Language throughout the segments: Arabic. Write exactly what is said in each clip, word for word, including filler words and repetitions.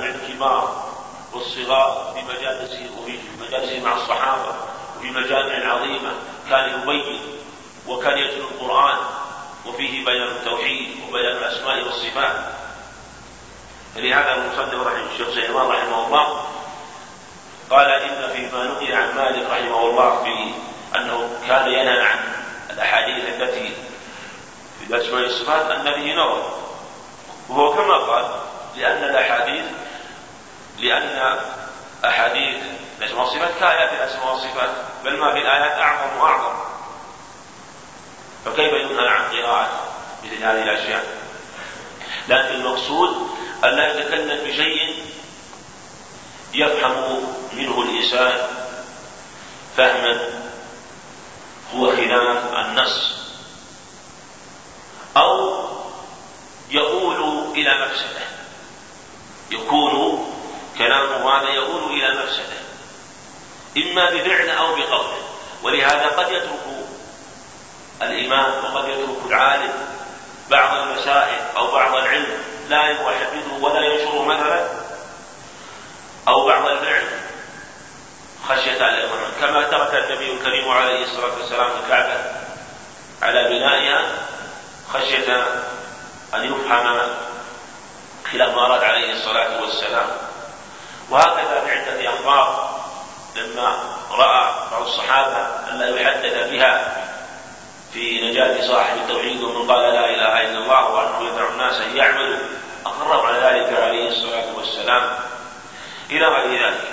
الكبار والصغار في مجالسه وفي مجالسه مع الصحابة وفي مجامع عظيمة كان يبين وكان يتلو القرآن وفيه بيان التوحيد وبيان الأسماء والصفات. فلهذا المصنف رحمه الشيخ سليمان رحمه الله قال إن فيما نقل عن مالك رحمه الله في أنه كان ينهى عن الأحاديث التي في الأسماء والصفات أن به نظر، وهو كما قال لأن الأحاديث لأن أحاديث الأسماء والصفات كآيات الأسماء والصفات، بل ما في الآيات أعظم وأعظم، فكيف ينهى عن قراءة مثل هذه الأشياء؟ لكن المقصود أن لا يتكلم بشيء يفهم منه الإنسان فهما هو خلاف النص أو يؤول إلى مفسده، يكون كلامه هذا يؤول إلى مفسده إما بفعل أو بقول. ولهذا قد يترك الإمام وقد يترك العالم بعض المسائل أو بعض العلم لا يحدثه ولا ينشره مثلا، أو بعض الفعل خشية الإمام، كما ترك النبي الكريم عليه الصلاة والسلام الكعبة على بنائها خشية أن يفهم خلاف ما أراد عليه الصلاة والسلام. وهكذا في عدة أخبار لما رأى بعض الصحابة أن لا يحدث بها في نجاة صاحب التوحيد ومن قال لا إله إلا الله وأنه يدعو الناس أن يعملوا أقروا على ذلك عليه الصلاة والسلام إلى غير ذلك.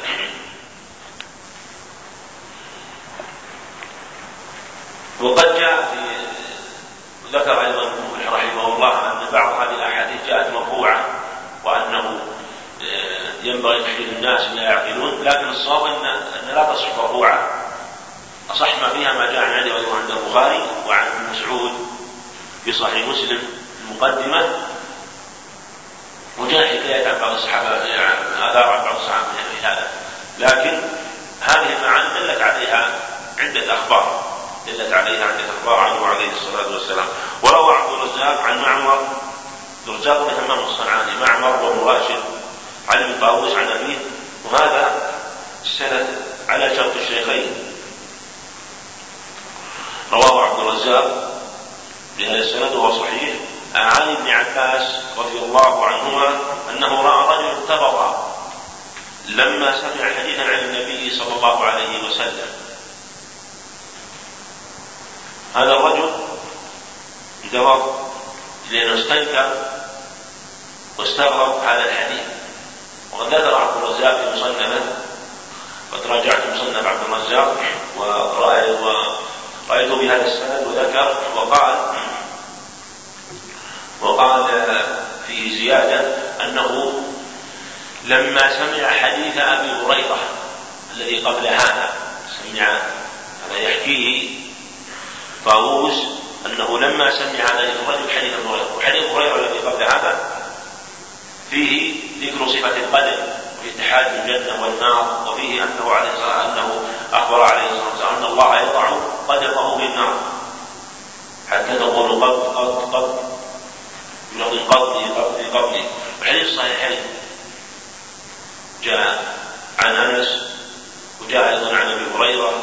وقد جاء في ذكر أيضا رحمه الله أن بعض هذه الأحاديث جاءت مرفوعة وأنه ينبغي تحديث الناس لا يعقلون، لكن الصواب أن لا تصح مرفوعة، أصح ما فيها ما جاء عن علي وعند البخاري وعن مسعود في صحيح مسلم المقدمة، وجاء حكاية عن بعض الصحابة آثار عن بعض الصحابة في هذا، لكن هذه المعاني دلت عليها عدة أخبار دلت عليها عدة أخبار عنه عليه الصلاة والسلام. وروى عبد الرزاق عن معمر الرزاق بن همام الصنعاني معمر وابن راشد عن ابن طاووس عن أبيه، وهذا السند على شرط الشيخين. رواه عبد الرزاق بهذا السند وهو صحيح عن ابن عباس رضي الله عنهما أنه رأى رجل اغتبط لما سمع حديثا عن النبي صلى الله عليه وسلم. هذا الرجل اغتبط لأنه استنكر واستغرب هذا الحديث. وقد ذكر عبد الرزاق في مصنفه، قد راجعت مصنف عبد الرزاق ورأيت بهذا السند وذكر وقال وقال فيه زيادة أنه لما سمع حديث أبي هريرة الذي قبل هذا سمع هذا يحكيه طاووس أنه لما سمع هذا الرجل حديث أبي هريرة، وحديث هريرة الذي قبل هذا فيه ذكر صفة القدر وفي اتحاد الجنة والنار، وفيه أنه عليه الصلاة أنه أخبر عليه الصلاة والسلام أن الله يضع قدمه في النار حتى تقول قد قد قد يقول قبلي قبلي قبلي. الحديث الصحيحين جاء عن أنس وجاء أيضا عن أبي هريرة،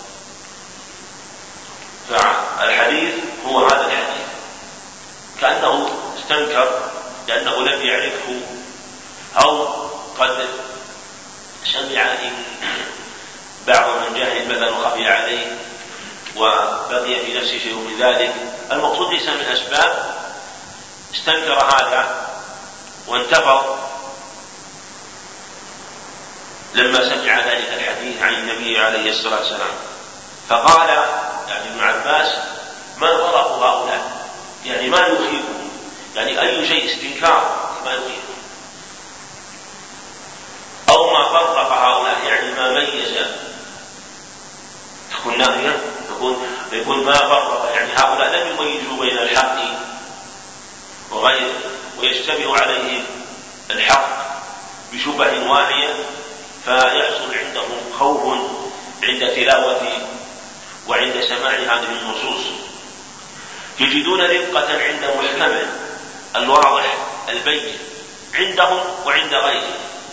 فالحديث هو هذا الحديث كأنه استنكر لأنه لم يعرفه أو قد سمع بعض من جاهل مثلا وخفي عليه وبقي في نفسه شيء من ذلك. المقصود ليس من أسباب استنكر هذا وانتفض لما سمع ذلك الحديث عن النبي عليه الصلاة والسلام، فقال يعني ابن عباس ما فرق هؤلاء، يعني ما يخيفهم، يعني أي شيء استنكار ما يخيفهم، أو ما فرق هؤلاء يعني ما ميز، تكون ناهية تكون يكون ما فرق، يعني هؤلاء لم يميزوا بين الحق وغيره ويشتبه عليهم الحق بشبه واهية، فيحصل عندهم خوف عند تلاوة وعند سماع هذه النصوص، يجدون رقة عند محكمه الواضح البين عندهم وعند غيره،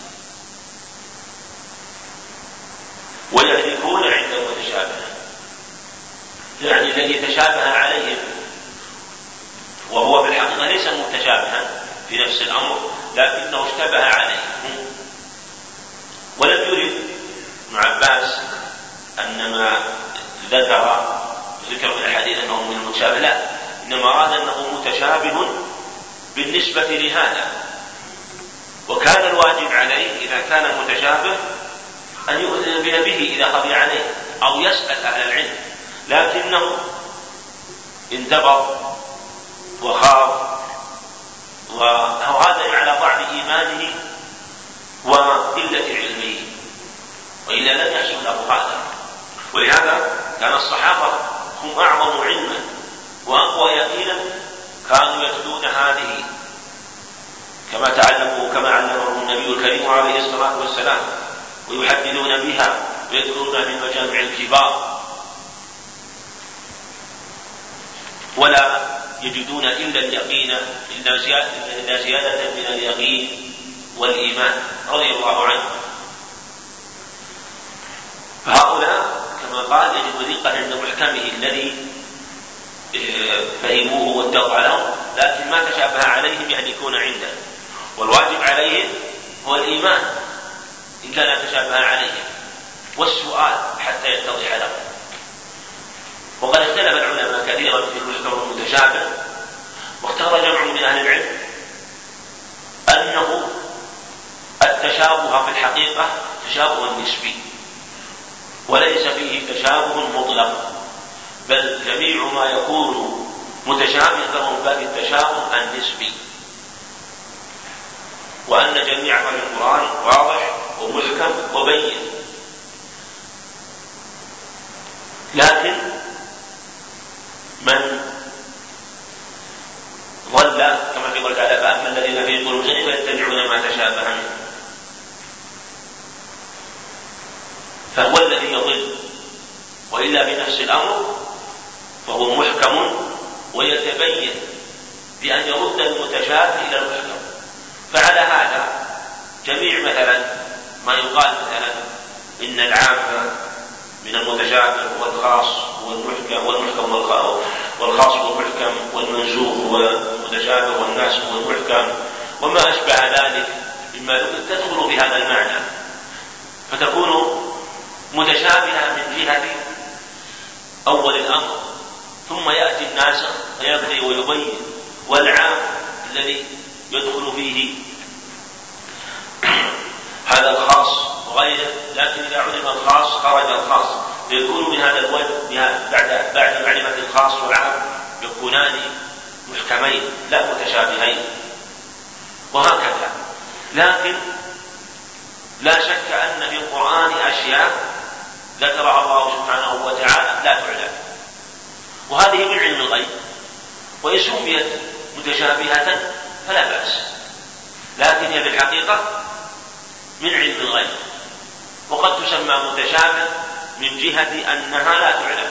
ويهلكون عند المتشابه، يعني الذي تشابه عليهم وهو في الحقيقة ليس متشابها في نفس الأمر لكنه اشتبه عليهم. ولم يرد ابن عباس أن ما ذكر ذكر في الحديث أنه من المتشابه، لا، إنما أراد أنه متشابه بالنسبة لهذا، وكان الواجب عليه إذا كان متشابه أن يؤذن به إذا خفي عليه أو يسأل أهل العلم، لكنه انتظر وخاف، وهذا على ضعف إيمانه وقلة علمه، وإلا لم يحصل له هذا. ولهذا كان الصحابة هم أعظم علما وأقوى يقينا، كانوا يتلون هذه كما تعلموا كما علمهم النبي الكريم عليه الصلاة والسلام، ويحدثون بها ويذكرونها من مجامع الكبار، ولا يجدون إلا اليقين إلا زيادة من اليقين والإيمان رضي الله عنه. فهؤلاء كما قال يجب دقة عند محكمه الذي فهموه واتقوا عليهم، لكن ما تشابه عليهم يهلكون عنده، والواجب عليهم هو الإيمان إن كان تشابه عليهم والسؤال حتى يتضح لهم. وقد اختلف العلماء كثيرا في المحكم المتشابه، واختار جمع من أهل العلم أنه التشابه في الحقيقة تشابه نسبي وليس فيه تشابه مطلق، بل جميع ما يكون متشابه من باب التشابه النسبي، وأن جميع ما في القرآن واضح ومحكم وبين. لكن من ضل كما في قوله تعالى فأما الذين في قلوبهم زيغ فيتبعون ما تشابه منه، فهو الذي يضل، وإلا بنفس الأمر فهو محكم ويتبين بأن يرد المتشابه إلى المحكم. فعلى هذا جميع مثلا ما يقال مثلا إن العام من المتشابه والخاص والمحكم والمحكم والخاص والمحكم والمنسوخ والمتشابه والناس والمحكم وما أشبه ذلك مما تدخل في هذا المعنى، فتكون متشابهة من جهة أول الأمر، ثم يأتي الناس فيبدأ ويبين، والعام الذي يدخل فيه هذا الخاص وغيره، لكن إذا علم الخاص خرج الخاص، فيكون من هذا الوجه بعد بعد معرفة الخاص والعام يكونان محكمين لا متشابهين، وهكذا. لكن لا شك أن في القرآن أشياء ذكرها الله سبحانه وتعالى لا تعلم، وهذه من علم الغيب، وإن سميت متشابهة فلا بأس، لكن هي في الحقيقة من علم الغيب، وقد تسمى متشابه من جهة أنها لا تعلم،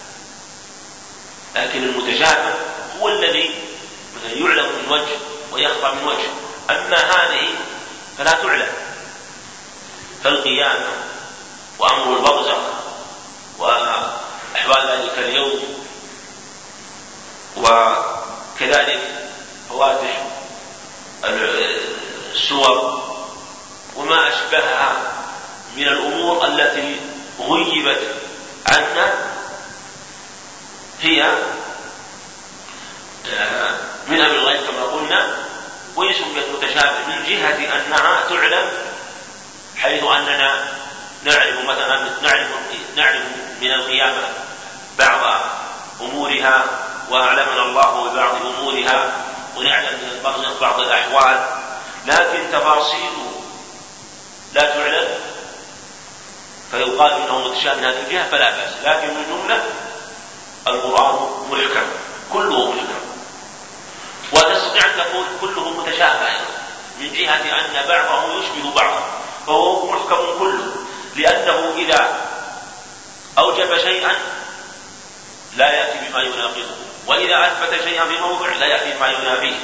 لكن المتشابه هو الذي يعلم من وجه ويخفى من وجه، أما هذه فلا تعلم. فالقيامة وأمر البرزخ وأحوال ذلك اليوم، وكذلك فواتح السور وما أشبهها من الأمور التي غيبت عنا، هي من أمر الغيب كما قلنا، ويسميت متشابه من جهة أنها تعلم، حيث أننا نعرف مثلا نعرف نعرف من القيامة بعض أمورها، وأعلمنا الله ببعض أمورها، ونعلم من البرزخ بعض الأحوال، لكن تفاصيله لا تعلم، فيقال إنه متشابه من هذه الجهة فلا بأس. لكن من جملة القرآن محكم كله محكم، وتستطيع أن تقول كله متشابه من جهة أن بعضه يشبه بعضا، فهو محكم كله، لأنه إذا أوجب شيئا لا يأتي بما يناقضه، وإذا أثبت شيئا في موضع لا يأتي بما ينافيه،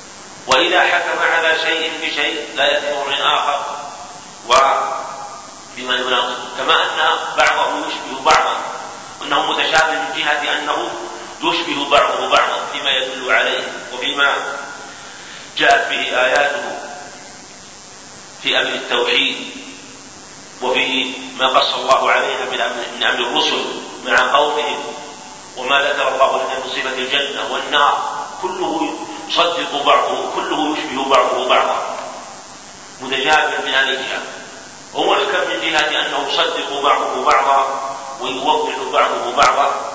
وإذا حكم على شيء بشيء لا يأتي بموضع آخر. فيما يناقض، كما أن بعضه يشبه بعضا، وأنه متشابه من جهة أنه يشبه بعضه بعضا فيما يدل عليه وفيما جاءت به آياته في أمر التوحيد، وفي ما قص الله عليها من أمر الرسل مع قومهم، وما ذكر الله لنا من صفة الجنة والنار، كله يصدق بعضه، كله يشبه بعضه بعضا، متجابه من هذه الجهة، ومحكم من جهة أنه يصدق بعضه بعضا ويوضح بعضه بعضا.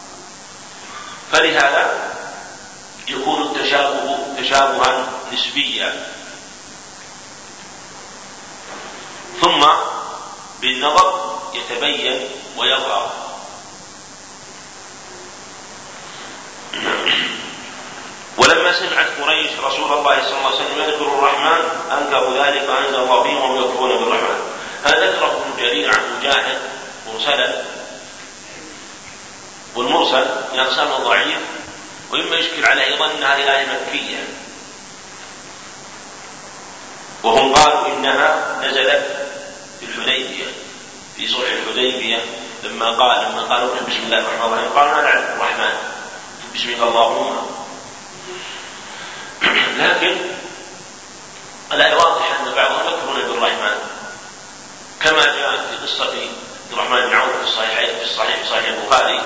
فلهذا يكون التشابه تشابها نسبيا. ثم بالنظر يتبين ويظهر. ولما سمعت قريش رسول الله صلى الله عليه وسلم يذكر الرحمن أنكروا ذلك فأنزل الله فيهم وهم يكفرون بالرحمن. هذا ذكره ابن جرير عن مجاهد مرسلا، والمرسل يقسم ضعيف، وإما يشكل على أيضا أن هذه الآية مكية، وهم قالوا إنها نزلت في الحديبية في صلح الحديبية، لما قال لما قالوا بسم الله الرحمن الرحيم قالوا نعلم الرحمن بسمك اللهم. لكن الآية واضحة أن بعضهم يكفرون بالرحمن، كما جاء في قصة عبد الرحمن بن عوف في الصحيح في الصحيح في صحيح البخاري،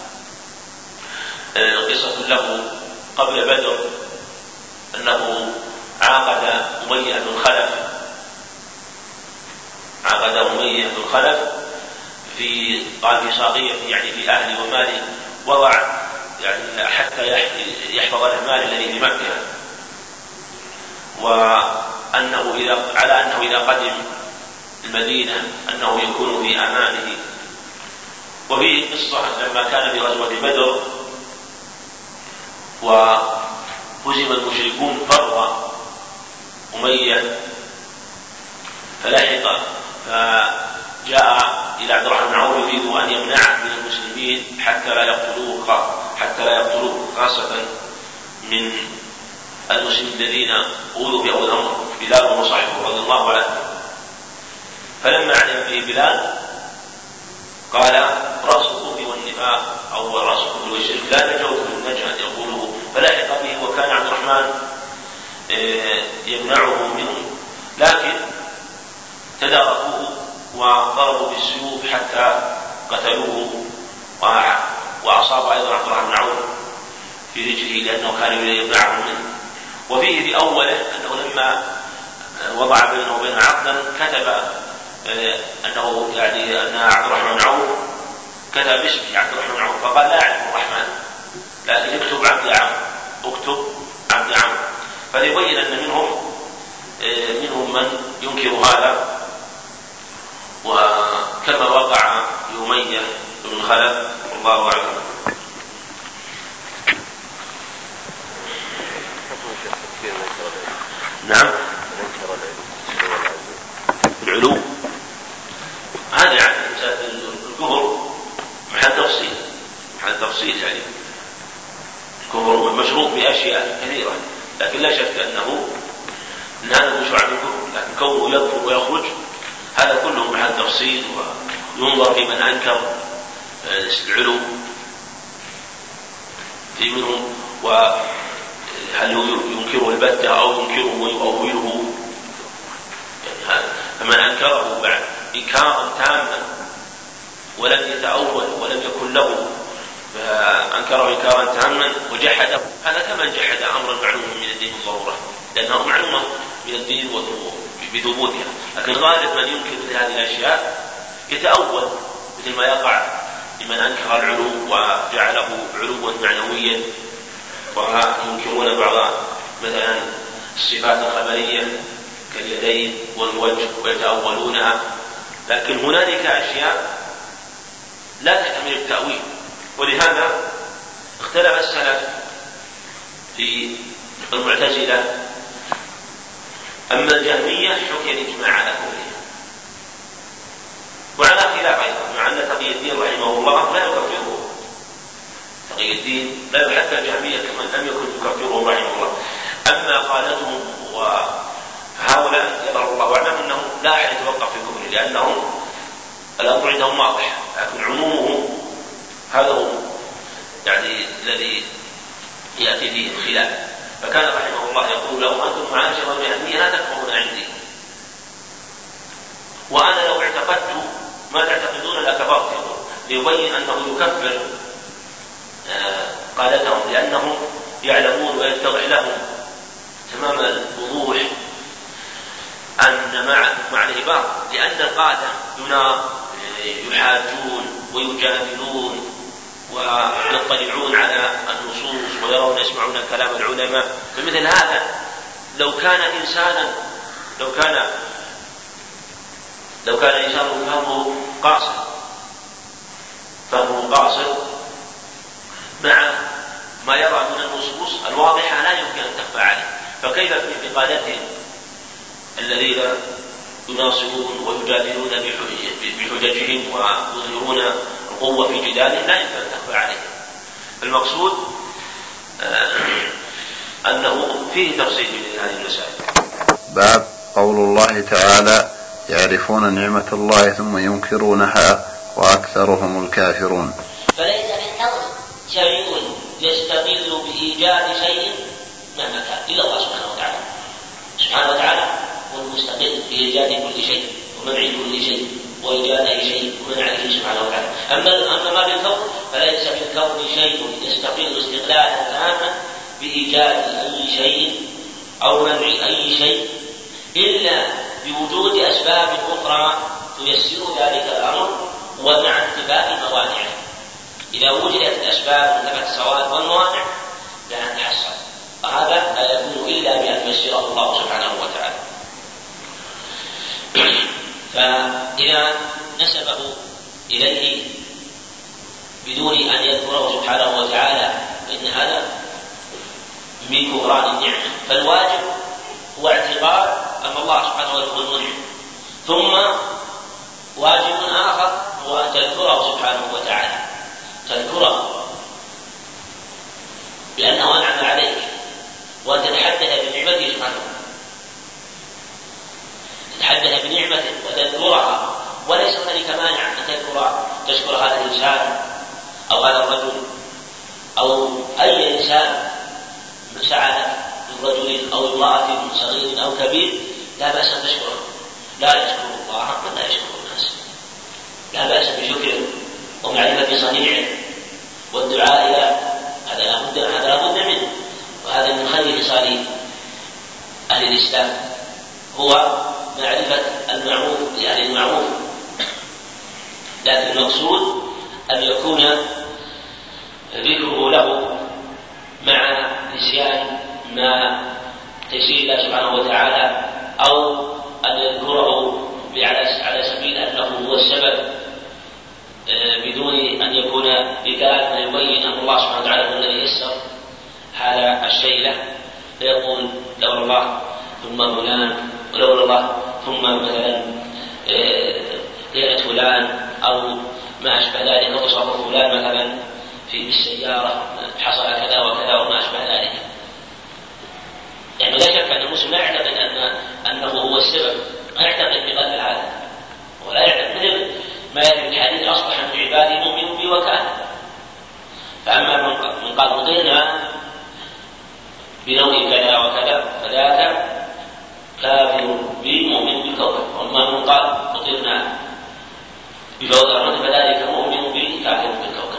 قصة له قبل بدر أنه عاقد أمية بن خلف عاقد أمية بن خلف في قال في صاغية يعني في أهله وماله، وضع يعني حتى يحفظ المال الذي في مكة، وأنه إذا على أنه إذا قدم المدينة أنه يكون في أمانه. وفي قصة لما كان في غزوة بدر وهزم المشركون فر أمية فلحق، فجاء إلى عبد الرحمن بن عوف يريد أن يمنعه من المسلمين حتى لا يقتلوه حتى لا يقتلوه خاصة من المسلمين الذين أوذوا في أول الأمر بلال وصحبه رضي الله عنه. فلما علم به بلال قال رأس الكفر والنفاق أو رأس الكفر والشرك لا نجوت من النجاة يقوله، فلاحق به وكان عبد الرحمن يمنعه منه، لكن تداركوه وضربوا بالسيوف حتى قتلوه، وأصاب أيضا عبد الرحمن بن عوف في رجله لأنه كان يمنعه منه. وفيه في أوله أنه لما وضع بينه وبين عقدا كتب أنه يعني أن عبد الرحمن بن عوف كتب اسمه عبد الرحمن بن عوف، فقال لا أعرف الرحمن لكن اكتب عبد عمرو اكتب عبد عمرو. فليبين أن منهم منهم من ينكر هذا، وكما وقع لأمية بن خلف والله أعلم. نعم العلو هذا يعني الكفر محل تفصيل محل تفصيل يعني الكفر مشروط بأشياء كثيرة، لكن لا شك أنه أن هذا مشروع بالكفر، لكن كونه يكفر ويخرج هذا كله محل تفصيل، وينظر في من أنكر العلو في منهم وهل ينكره البتة أو ينكره ويؤوله، يعني فمن أنكره بعد إنكارا تاما ولم يتأول ولم يكن له فأنكره إنكارا تاما وجحده، هذا كمن جحد أمرا معلوما من الدين بالضرورة، لأنه معلومة من الدين بثبوتها. لكن غالب من ينكر هذه الأشياء يتأول مثل ما يقع لمن أنكر العلو وجعله علوا معنويا، وينكرون بعض مثلا الصفات الخبرية كاليدين والوجه ويتأولونها. لكن هنالك أشياء لا تحتمل التأويل، ولهذا اختلف السلف في المعتزلة. أما الجهمية حكي الإجماع على كفرها، وعلى خلاف أيضا، مع أن تقي الدين رحمه الله لا يكفره، تقي الدين لا حتى الجهمية كمان لم يكن يكفره رحمه الله. أما قالتهم وهؤلاء يظهر الله أعلم أنهم لا أحد يتوقف في الكفر، لأنهم الأمر عندهم واضح، لكن عمومه هذا هو يعني الذي يأتي فيه الخلاف. فكان رحمه الله يقول: لو أنتم معاشر الجهمية لا تكفرون عندي، وأنا لو اعتقدت ما تعتقدون لكفرت، ليبين أنه يكفر قادتهم، لأنهم يعلمون ويتضح لهم تمام الوضوح أن مع العباد، لأن القادة يحاجون ويجادلون ويطلعون على النصوص ويرون يسمعون كلام العلماء. فمثل هذا لو كان إنسانا لو كان لو كان إنسان فهمه قاصر فهمه قاصر مع ما يرى من النصوص الواضحة لا يمكن أن تخفى عليه، فكيف في قادتهم الذين يناصرون ويجادلون بحججهم ويظهرون القوة في جدالهم لا يمكن أن تخفى عليه. المقصود أنه فيه تفصيل من هذه المسائل. باب قول الله تعالى: يعرفون نعمة الله ثم ينكرونها وأكثرهم الكافرون. فليس بالكون شيء يستقل بإيجاد شيء مهما كان إلا الله سبحانه وتعالى. سبحانه وتعالى هو المستقل بإيجاد كل شيء ومنع كل شيء وإيجاد أي شيء ومنعه سبحانه وتعالى. أما أما ما بالكون فليس بالكون شيء يستقل استقلالا تاما بإيجاد أي شيء أو منع أي شيء إلا بوجود أسباب أخرى تيسر ذلك الأمر ومع انتفاء موانعه. إذا وجدت الأسباب وانتفت الصواب والموانع لا نتحصل، وهذا لا يكون إلا بأن ييسره الله سبحانه وتعالى. فإذا نسبه إليه بدون أن يذكره سبحانه وتعالى فإن هذا من كفران النعمة. فالواجب هو اعتقاد أن الله سبحانه وتعالى هو المنعم، ثم واجب آخر هو أن تذكره سبحانه وتعالى، تذكره بأنه أنعم عليك وأن تتحدث بنعمته سبحانه، تتحدث بنعمته وتذكرها، وليس هنالك مانع أن تذكر تشكر هذا الإنسان أو هذا الرجل أو أي إنسان سعى من رجل أو امرأة صغير أو كبير، لا بأس أن تشكره. لا يشكر الله من لا يشكر الناس، لا بأس بشكره ومعرفة صنيعه والدعاء له، هذا لا بد هذا لا بد منه، وهذا من خير خصال أهل الإسلام هو معرفة المعروف لأهل المعروف. لكن المقصود أن يكون ذكره له مع نسيان ما تيسير الله سبحانه وتعالى، أو أن يذكره على سبيل أنه هو السبب بدون أن يكون بذلك ما يبين أن الله سبحانه وتعالى هو الذي يسر هذا الشيء له، فيقول لولا الله ثم فلان ولولا الله ثم مثلا ليلة فلان أو ما أشبه ذلك، أو تصرف فلان مثلا في السيارة حصل كذا وكذا وما أشبه ذلك. يعني لا شك أن المسلم لا يعتقد أن أنه هو السبب، لا يعتقد بقلب هذا، ولا يعتقد مثل ما يأتي الحديث: أصبح من عبادي مؤمن بي وكافر. فأما من قال رضينا بنوع كذا وكذا فذاك كافر بي مؤمن بالكوكب، وأما من قال رضينا بفوز الرد فذلك مؤمن بي كافر بالكوكب.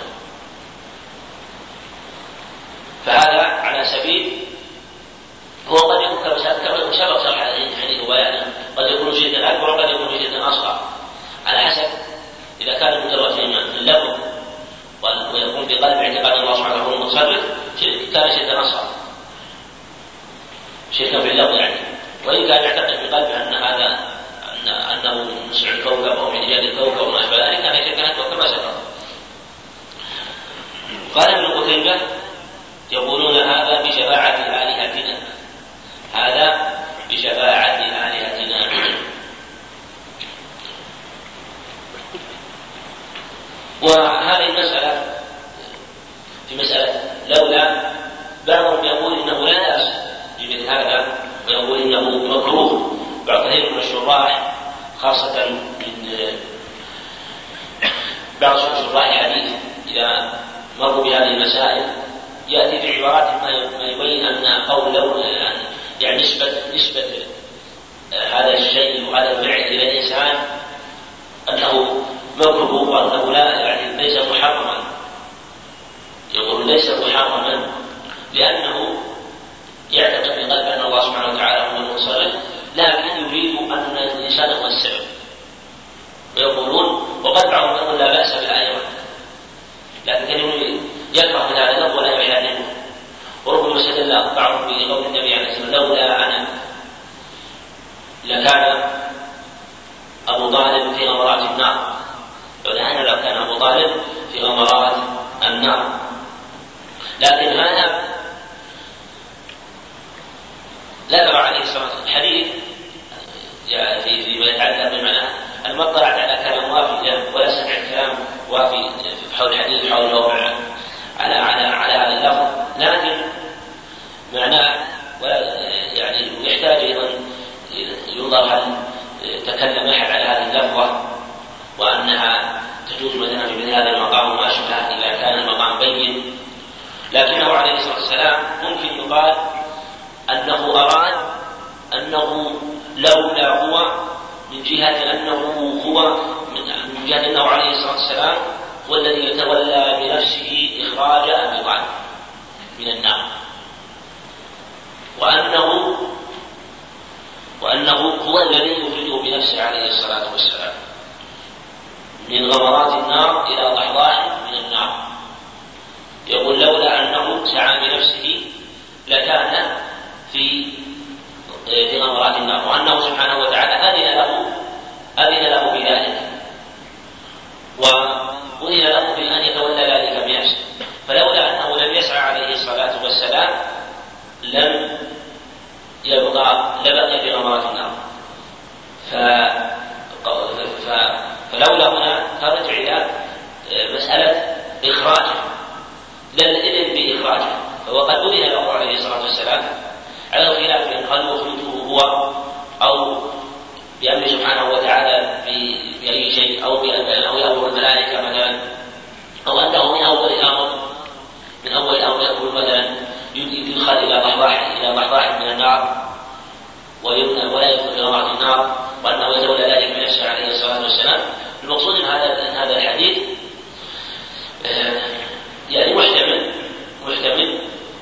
فهذا على سبيل هو قد يكون كما سبق شرح الحديث وبيانه، قد يكون شيئا أكبر وقد يكون شيئا أصغر على حسب. إذا كان مجرد اللفظ ويكون بقلب اعتقاد الله سبحانه هو المتصرف كان شيئا أصغر، شيئا في اللفظ يعني. وإن كان يعتقد بقلبه أن هذا أن أنه من نسع الكوكب أو من إيجاد الكوكب وما أشبه ذلك كان شيئا أكبر كما سبق. قال ابن قتيبة: يقولون هذا بشفاعة آلهتنا، هذا بشفاعة آلهتنا. وهذه المسألة في مسألة لولا، بعضهم يقول إنه لا بأس بمثل هذا ويقول إنه مكروه. بعض كثير من الشراح خاصة من بعض شراح الحديث إذا مروا بهذه المسائل يأتي بعبارات ما يبين أن قول لو يعني نسبة نسبة هذا الشيء وهذا الفعل إلى الإنسان أنه مكروه وأنه لا يعني ليس محرما. يقول ليس محرما لأنه يعتقد في قلبه أن الله سبحانه وتعالى هو المصرف، لكن يريد أن الإنسان هو السبب. ويقولون وقد بعضهم يقول لا بأس بالآية، لكن كانوا يكره من هذا اللفظ ولا يحلله. وربما استدل بعضهم بقول النبي عليه الصلاة والسلام لولا أنا لكان أبو طالب في غمرات النار، لولا أنا لكان أبو طالب في غمرات النار. لكن هذا لا ترى عليه الصلاة والسلام الحديث يعني فيما يتعلق بمعنى أن ما اطلعت على كلام وافي ولا سمعت كلام وافي حول الحديث حول الوضع على على على هذا اللفظ، لكن معناه ولا يعني يحتاج أيضا ينظر هل تكلم أحد على هذه اللفظة وأنها تجوز مثلا في مثل هذا المقام وما أشبهه إذا كان المقام بين. لكنه عليه الصلاة والسلام ممكن يقال أنه أراد أنه لولا هو من جهة أنه هو من جهة أنه عليه الصلاة والسلام هو الذي يتولى بنفسه إخراج أبي طالب من النار، وأنه وأنه هو الذي يخرجه بنفسه عليه الصلاة والسلام من غمرات النار إلى ضحضاح من النار. يقول لولا أنه سعى بنفسه لكان في في غمرات النار، وأنه سبحانه وتعالى أذن له أذن له بذلك وأذن له بأن يتولى ذلك بنفسه. فلولا أنه لم يسعى عليه الصلاة والسلام لم يبقى لبقي في غمرات النار. ف... ف... فلولا هنا ترجع إلى مسألة إخراجه لا الإذن بإخراجه، فهو قد أذن له عليه الصلاة والسلام على الخلاف بأن هل يخرجه هو أو بأمر سبحانه وتعالى بأي شيء أو أو يأمر الملائكة مثلا، أو أنه من أول الأمر من أول الأمر يقول مثلا يدخل إلى ضحضاح إلى ضحضاح من النار ويبنى ولا يدخل إلى غمرة النار، وأنه يتولى ذلك بنفسه عليه الصلاة والسلام. المقصود من هذا أن هذا الحديث يعني محتمل محتمل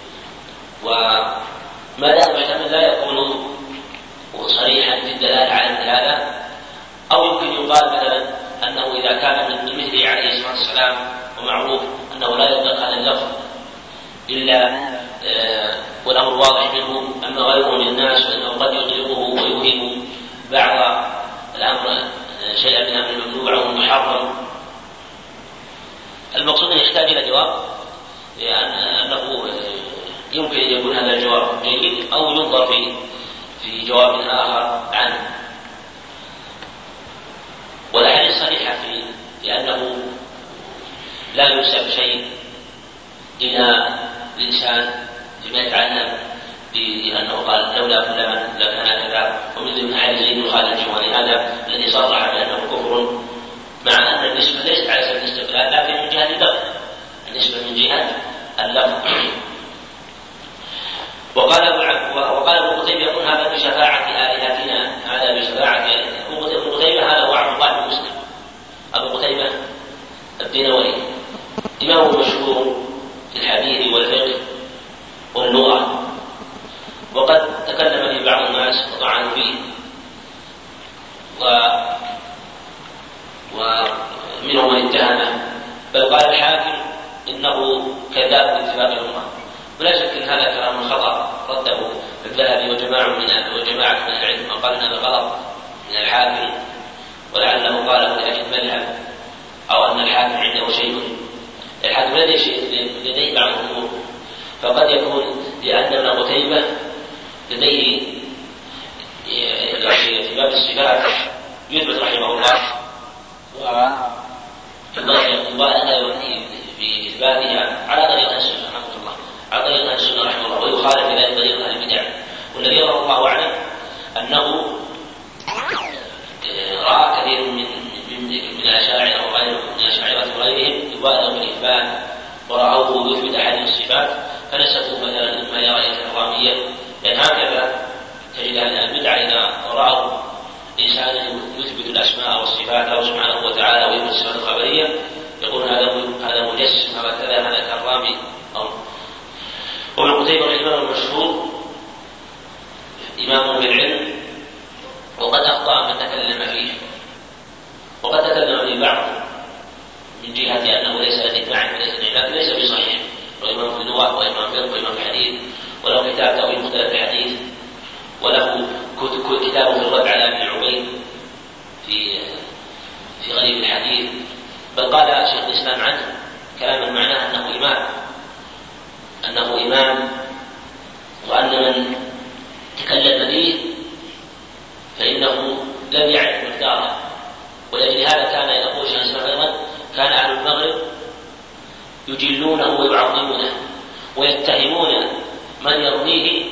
وما دام محتمل لا يكون صريحا في الدلالة على مثل هذا. أو يمكن يقال مثلا أنه إذا كان من مثله عليه الصلاة والسلام ومعروف أنه لا يطلق هذا اللفظ إلا آه والأمر واضح منه، أما غيره من الناس فإنه قد يطلقه ويوهم بعض الأمر آه شيئا من أمر الممنوع أو المحرم. المقصود أن يحتاج إلى جواب، يعني أنه يمكن أن يكون هذا الجواب جيد أو ينظر في في جواب آخر عنه. والأحاديث صريحة في لأنه لا ينسب شيء إلى الإنسان فيما يتعلق بأنه قال لولا فلان لكان كذا، ومثل من حديث زيد بن خالد الجهني هذا الذي صرح بأنه كفر، مع أن النسبة ليست على سبيل الاستقلال لكن من جهة اللفظ، النسبة من جهة اللفظ. وقال وقال ابن قتيبة يقول هذا بشفاعة آلهتنا، هذا بشفاعة آلهتنا. ابن قتيبة هذا هو عبد الله بن مسلم أبو قتيبة الدينوري، إمام مشهور في الحديث والفقه واللغة، وقد تكلم به بعض الناس وطعنوا فيه، و ومنهم من اتهمه، بل قال الحاكم إنه كذاب باتفاق الأمة. ولا شك أن هذا كلام خطأ رده الذهبي وجماعة من وجماعة من العلم، وقال أن هذا غلط من الحاكم، ولعله قاله لأجل مذهب أو أن الحاكم عنده شيء، الحاكم لديه شيء لديه بعض الأمور، فقد يكون لأن ابن قتيبة لديه في باب الصفات يثبت رحمه الله ولا في إثباتها على طريقة السنة رحمه الله على طريقة السنة رحمه الله، ويخالف ذلك طريقة البدع. والذي يرى الله أعلم أنه رأى كثير من من الأشاعرة وغيرهم من الأشاعرة غيرهم يبالغ في الإثبات ورأوه يثبت أحد الصفات فنسبوا مثلا إما إلى غاية الرامية، لأن هكذا تجد أهل البدع إذا رأوا إنسانا يثبت الأسماء والصفات له سبحانه وتعالى ويثبت الصفات الخبرية يقولون هذا مجسم هذا كذا هذا كرامي. وابن قتيبة الإمام المشهور إمام بالعلم وقد أخطأ من تكلم فيه، وقد تكلم فيه بعض من جهة أنه ليس للإجماع وليس للعباد ليس بصحيح، وإمام في اللغة وإمام في الفقه وإمام في الحديث، وله كتاب تأويل مختلف الحديث، وله كتاب في الرد على ابن عبيد في في غريب الحديث، بل قال شيخ الإسلام عنه كلاما معناه أنه إمام أنه إمام وأن من تكلم به فإنه لم يعرف مقداره. ولأجل هذا كان يقول شيخ الإسلام أيضا كان أهل المغرب يجلونه ويعظمونه ويتهمون من يرميه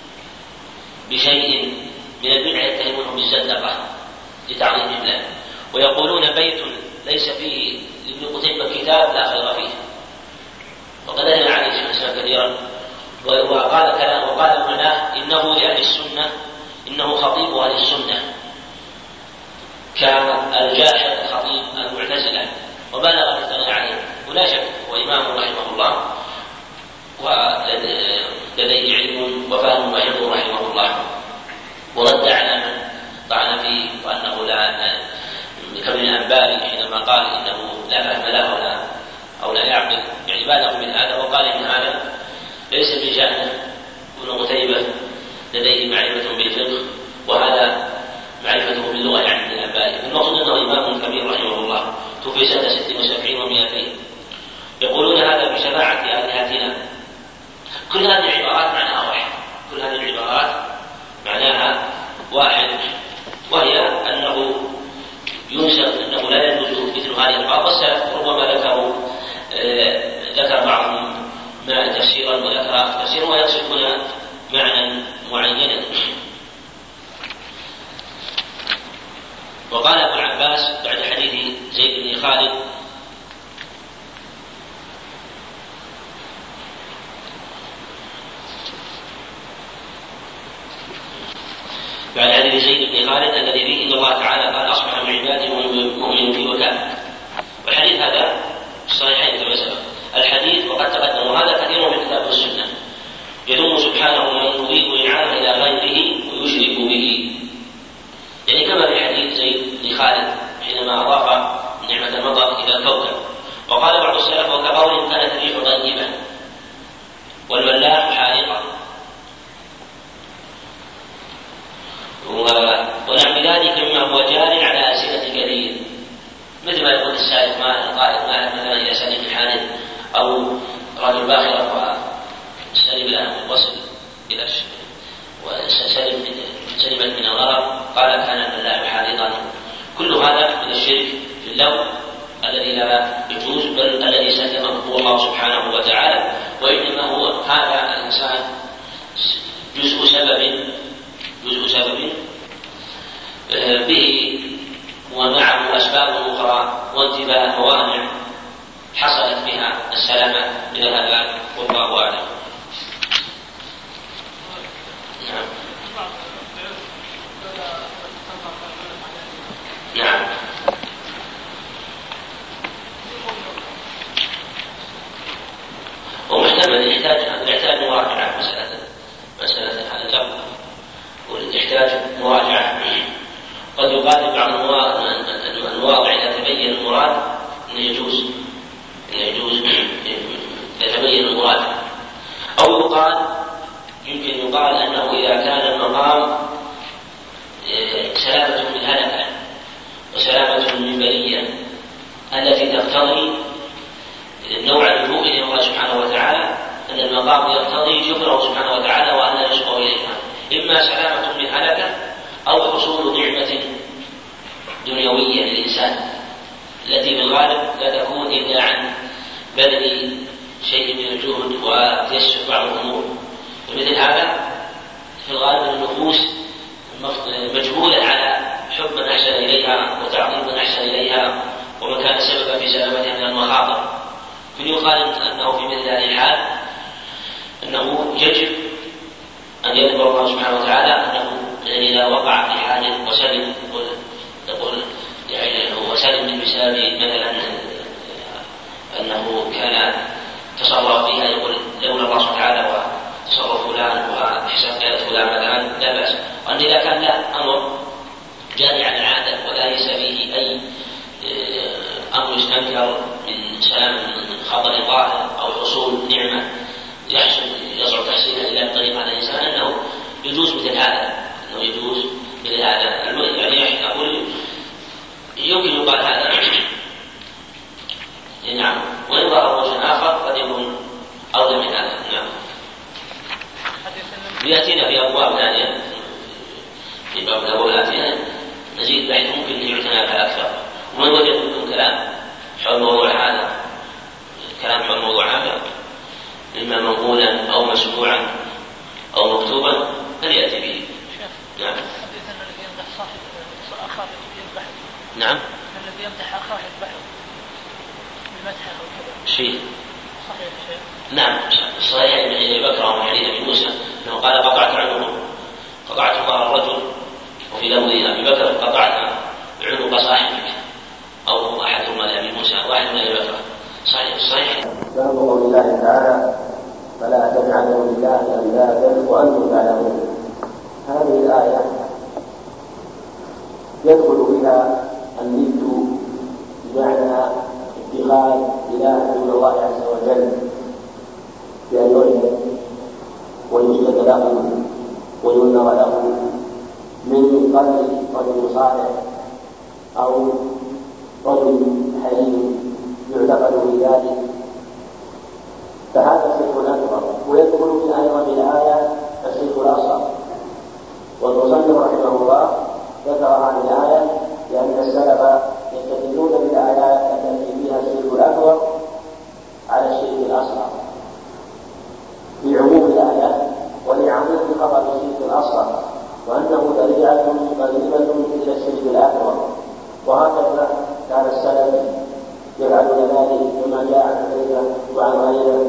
بشيء من البدع يتهمونه بالزندقة لتعظيم الله، ويقولون بيت ليس فيه لابن قتيبة كتاب لا خير فيه، وقد أدل عليه شيخ الإسلام كثيرا وقال كلام وقال معناه إنه لأهل السنة إنه خطيب أهل السنة كالجاحظ خطيب المعتزلة وبلغ الثناء عليه، ولا شك وإمام رحمه الله ولديه علم وفهم وعلم رحمه الله، ورد على من طعن فيه وأنه لا كابن الأنباري حينما قال إنه لا فهم له ولا أو لا يعقل، يعني بالغ من هذا وقال إن هذا ليس بشأنه، ابن قتيبة لديه معرفة بالفقه وهذا معرفته باللغة يعني ابن الأنباري. المقصود أنه إمام كبير رحمه الله توفي سنة ست وسبعين ومئتين. يقولون هذا بشفاعة آلهتنا. كل هذه العبارات معناها واحد، كل هذه العبارات معناها واحد، وهي أنه ينسب أنه لا يجوز مثل هذه الألفاظ، والسلف ربما ذكروا آه ذكر بعضهم معنى تفسيرا وذكر تفسيرا ويقصد هنا معنى معينا. وقال أبو العباس بعد حديث زيد بن خالد بعد حديث زيد بن خالد الذي فيه إن الله تعالى قال أصبح من عبادي مؤمن في وكافر، والحديث هذا الصحيحين كما سبق الحديث وقد تقدم، وهذا كثير من كتاب السنة يذم سبحانه من يضيف إنعامه إلى غيره ويشرك به، يعني كما في حديث زيد بن خالد حينما أضاف نعمة المطر إلى الكوكب. وقال بعض السلف وكقول كانت الريح طيبة والملاح حارقا، ونحو ذلك مما هو جار على ألسنة كثير، مثل ما يقول السائق ماء القائد ماء مثلا إلى سليم الحانث أو رجل باخرة وسلم له الوصل إلى وسلم سلمت من الغرق قال كان الملاح حارقا. كل هذا من الشرك في اللون الذي لا يجوز، بل الذي سلمه هو الله سبحانه وتعالى، وإنما هو هذا الإنسان جزء سبب جزء سبب به ومعه أسباب أخرى وانتباه موانع حصلت بها السلامة إلى هذا والله أعلم. نعم نعم ومحتمل يحتاج يحتاج مراجعة مسألة مسألة هذا الأمر ويحتاج مراجعة. قد يقال بعض الواضع إذا تبين المراد أن يجوز أن يجوز إذا تبين المراد، أو يقال يمكن يقال أنه إذا كان المقام سلامة من هلكة وسلامة من بلية التي تقتضي نوع اللجوء إلى الله سبحانه وتعالى، أن المقام يقتضي شكره سبحانه وتعالى وأن لا يشكر إليها، إما سلامة من هلكة أو حصول نعمة دنيوية للإنسان التي بالغالب لا تكون إلا عن بذل شيء من الجهد وتيسر بعض الأمور. ومثل هذا في الغالب النفوس مجبولة على حب من أحسن إليها وتعظيم من أحسن إليها ومكانة سبب في سلامته من المخاطر. فيقال أنه في مثل هذه الحال أنه يجب أن يذكر الله سبحانه وتعالى أنه إذا وقع في حاجة وسلم يقول يعني وسلم من بسبب مثلا أنه كان تصرف فيها، يقول لولا الله سبحانه وتعالى وتصرف فلان وإحساس قيادة فلان مثلا لا بأس. وأن إذا كان لا أمر جاري عن العادة ولا ليس فيه أي أمر يستنكر من سلام من خطر ظاهر أو حصول نعمة يحصل يصعب تحصيلها إلا بطريق على الإنسان، أنه يجوز مثل هذا أنه يجوز مثل هذا يعني أقول يمكن يقال هذا نعم. وإن ظهر وجه آخر قد يكون أولى من هذا. نعم. يأتينا في أبواب ثانية في باب الأبواب الآتية نزيد بحيث ممكن أن يعتنى بها أكثر. ومن وجد منكم كلام حول موضوع هذا كلام حول موضوع هذا إما منقولا أو مسموعا أو مكتوبا فليأتي به. نعم. نعم. الذي يمدح أخاه يذبحه بمدحه وكذا شيء صحيح شيء. نعم صحيح. من أبي بكر ومن حديث أبي موسى أنه قال قطعت عنقه قطعت ظهر الرجل، وفي لفظ أبي بكر قطعت عنق صاحبك أو أحدهما لأبي موسى واحد من أبي بكر. صحيح صحيح. باب قول الله تعالى فلا تجعلوا لله أندادا وأنتم تعلمون. هذه الآية يدخل بها الند بمعنى اتخاذ إله دون الله عز وجل بأن يعلم ويسجد له وينذر له من قلب رجل صالح أو رجل حليم يعتقد بذلك، فهذا الشرك الأكبر. ويدخل في أيضا بالآية الشرك الأصغر. والمصنف رحمه الله ذكر هذه الآية لأن السلف يستدلون بالآيات التي فيها الشرك الأكبر على الشرك الأصغر لعموم الآية ولعموم خبر الشرك الأصغر، وأنه ذريعة قريبة إلى الشرك الأكبر. وهكذا كان السلف يفعلون ذلك كما جاء عن غيره وعن غيره.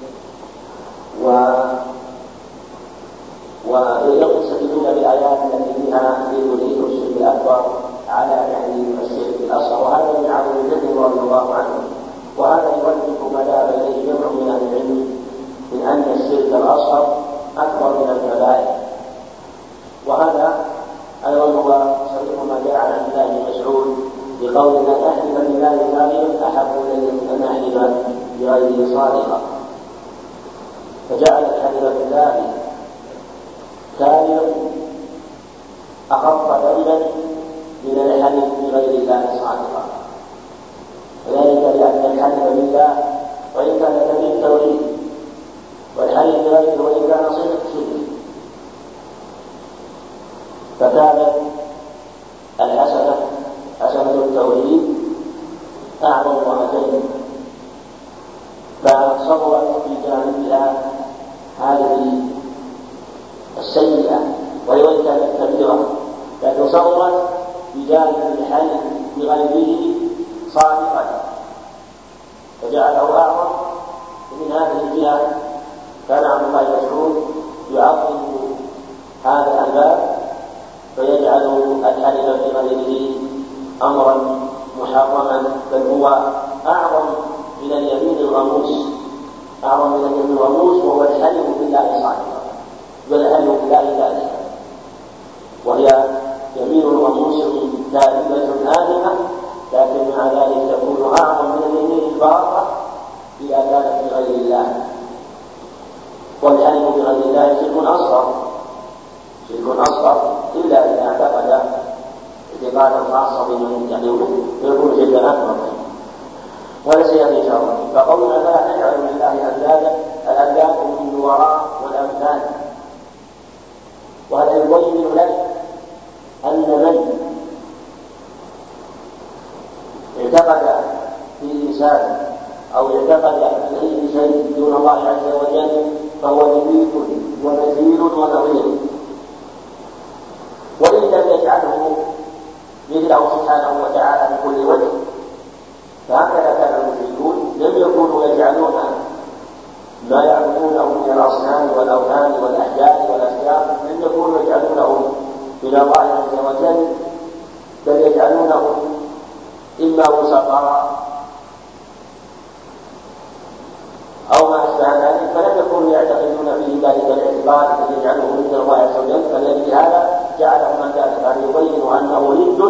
ويستدلون بالآيات التي فيها ذكر الشرك الأكبر على يعني الشرك الأصغر، وهذا من عظيم النبي رضي الله عنه. وهذا يوجه ما ذهب إليه جمع من أهل العلم من أن الشرك الأصغر أكبر من الكبائر. وهذا أيضا هو صحيح ما جاء عن عبد الله بن مسعود بقولنا نحلف بالله كاذبا أحب إليه أن نحلف بغيره صادقا، فجعل الحلف بالله كاذبا أخف ذنبا من الحلف بغير الله صادقا. وذلك لأن الحلف بالله وإن كان كبير التوحيد والحلف بغيره وإن كان صدق شرك، فكانت الحسنة حسنة التوحيد أعظم وأجل، فصبرت في جانبها هذه السيئة وإن كانت كبيرة، لكن صبرت بجانب الحلف بغيره صادقا فجعله أعظم. ومن هذه الجهة كان عبد الله بن مسعود يعظم هذا الباب فيجعل الحلف بغيره أمرا محرما، بل هو أعظم من اليمين الغموس أعظم من اليمين الغموس وهو الحلف بالله صادقا والحلف بالله ذلك، وهي يمين غموس كاذبة آثمة، لكن مع ذلك تكون أعظم من اليمين الباطلة إذا كانت بغير الله. والحلف بغير الله شرك أصغر شرك أصغر إلا إذا اعتقد اعتقادا خاصا بمن يدعوه فيكون شركا أكبر ولسيأتي إن شاء الله. فقولنا فلا تجعلوا لله أندادا، الأنداد من الوراء والأمثال. وهذا يبين لك أن من اعتقد في إنسان أو اعتقد في أي شيء دون الله عز وجل فهو نبيذ ونذير ونظير، وإن لم يجعله مثله سبحانه وتعالى بكل وجه لم يكونوا يجعلون ما يعبدونه من الأصنام والأوثان والأحجار والأشجار لم يكونوا يجعلونه من الله عز وجل، بل يجعلونه إما وسطاء أو ما أشبه ذلك، فلم يكونوا يعتقدون فيه ذلك الاعتقاد الذي يجعله من الله عز وجل، فلهذا جعله من ذلك أن يبين أنه ند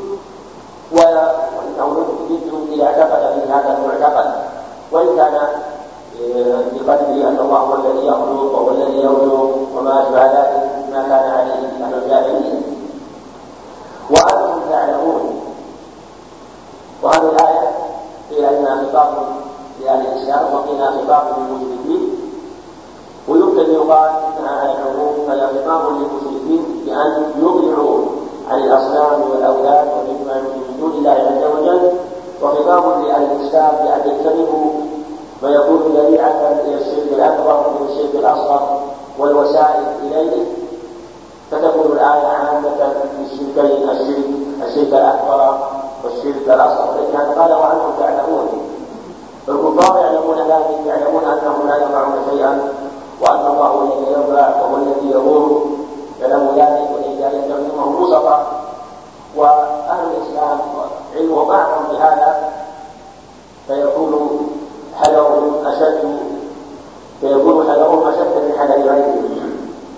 وأنه ند إذا اعتقد في هذا المعتقد، وإن كان بقدر أن الله هو الذي يخلق وهو الذي يرزق وما أشبه ذلك ما كان عليه أهل الجاهلية. وأنتم تعلمون، وهذه الآية قيل أنها خطاب لأهل الإسلام وقيل خطاب للمشركين، ويمكن يقال أنها على العموم فهي خطاب للمشركين بأن يضيعوا عن الأصنام والأولاد ومما من دون الله عز وجل، وخطاب لأهل الإسلام بأن يجتنبوا ما يكون ذريعة إلى الشرك الأكبر من الشرك الأصغر والوسائل إليه، فتكون الآية عامة في الشركين الشرك الشرك الأكبر والشرك الأصغر. لكن قال وأنتم تعلمون، فالكفار يعلمون ذلك، يعلمون أنهم لا ينفعون شيئا وأن الله هو الذي ينفع وهو الذي يضر، يعلمون ذلك ولذلك يعلمهم وسطا. وأهل الإسلام علمهم أعظم بهذا، فيكون حذرهم أشد فيكون حذرهم أشد من حذر غيرهم.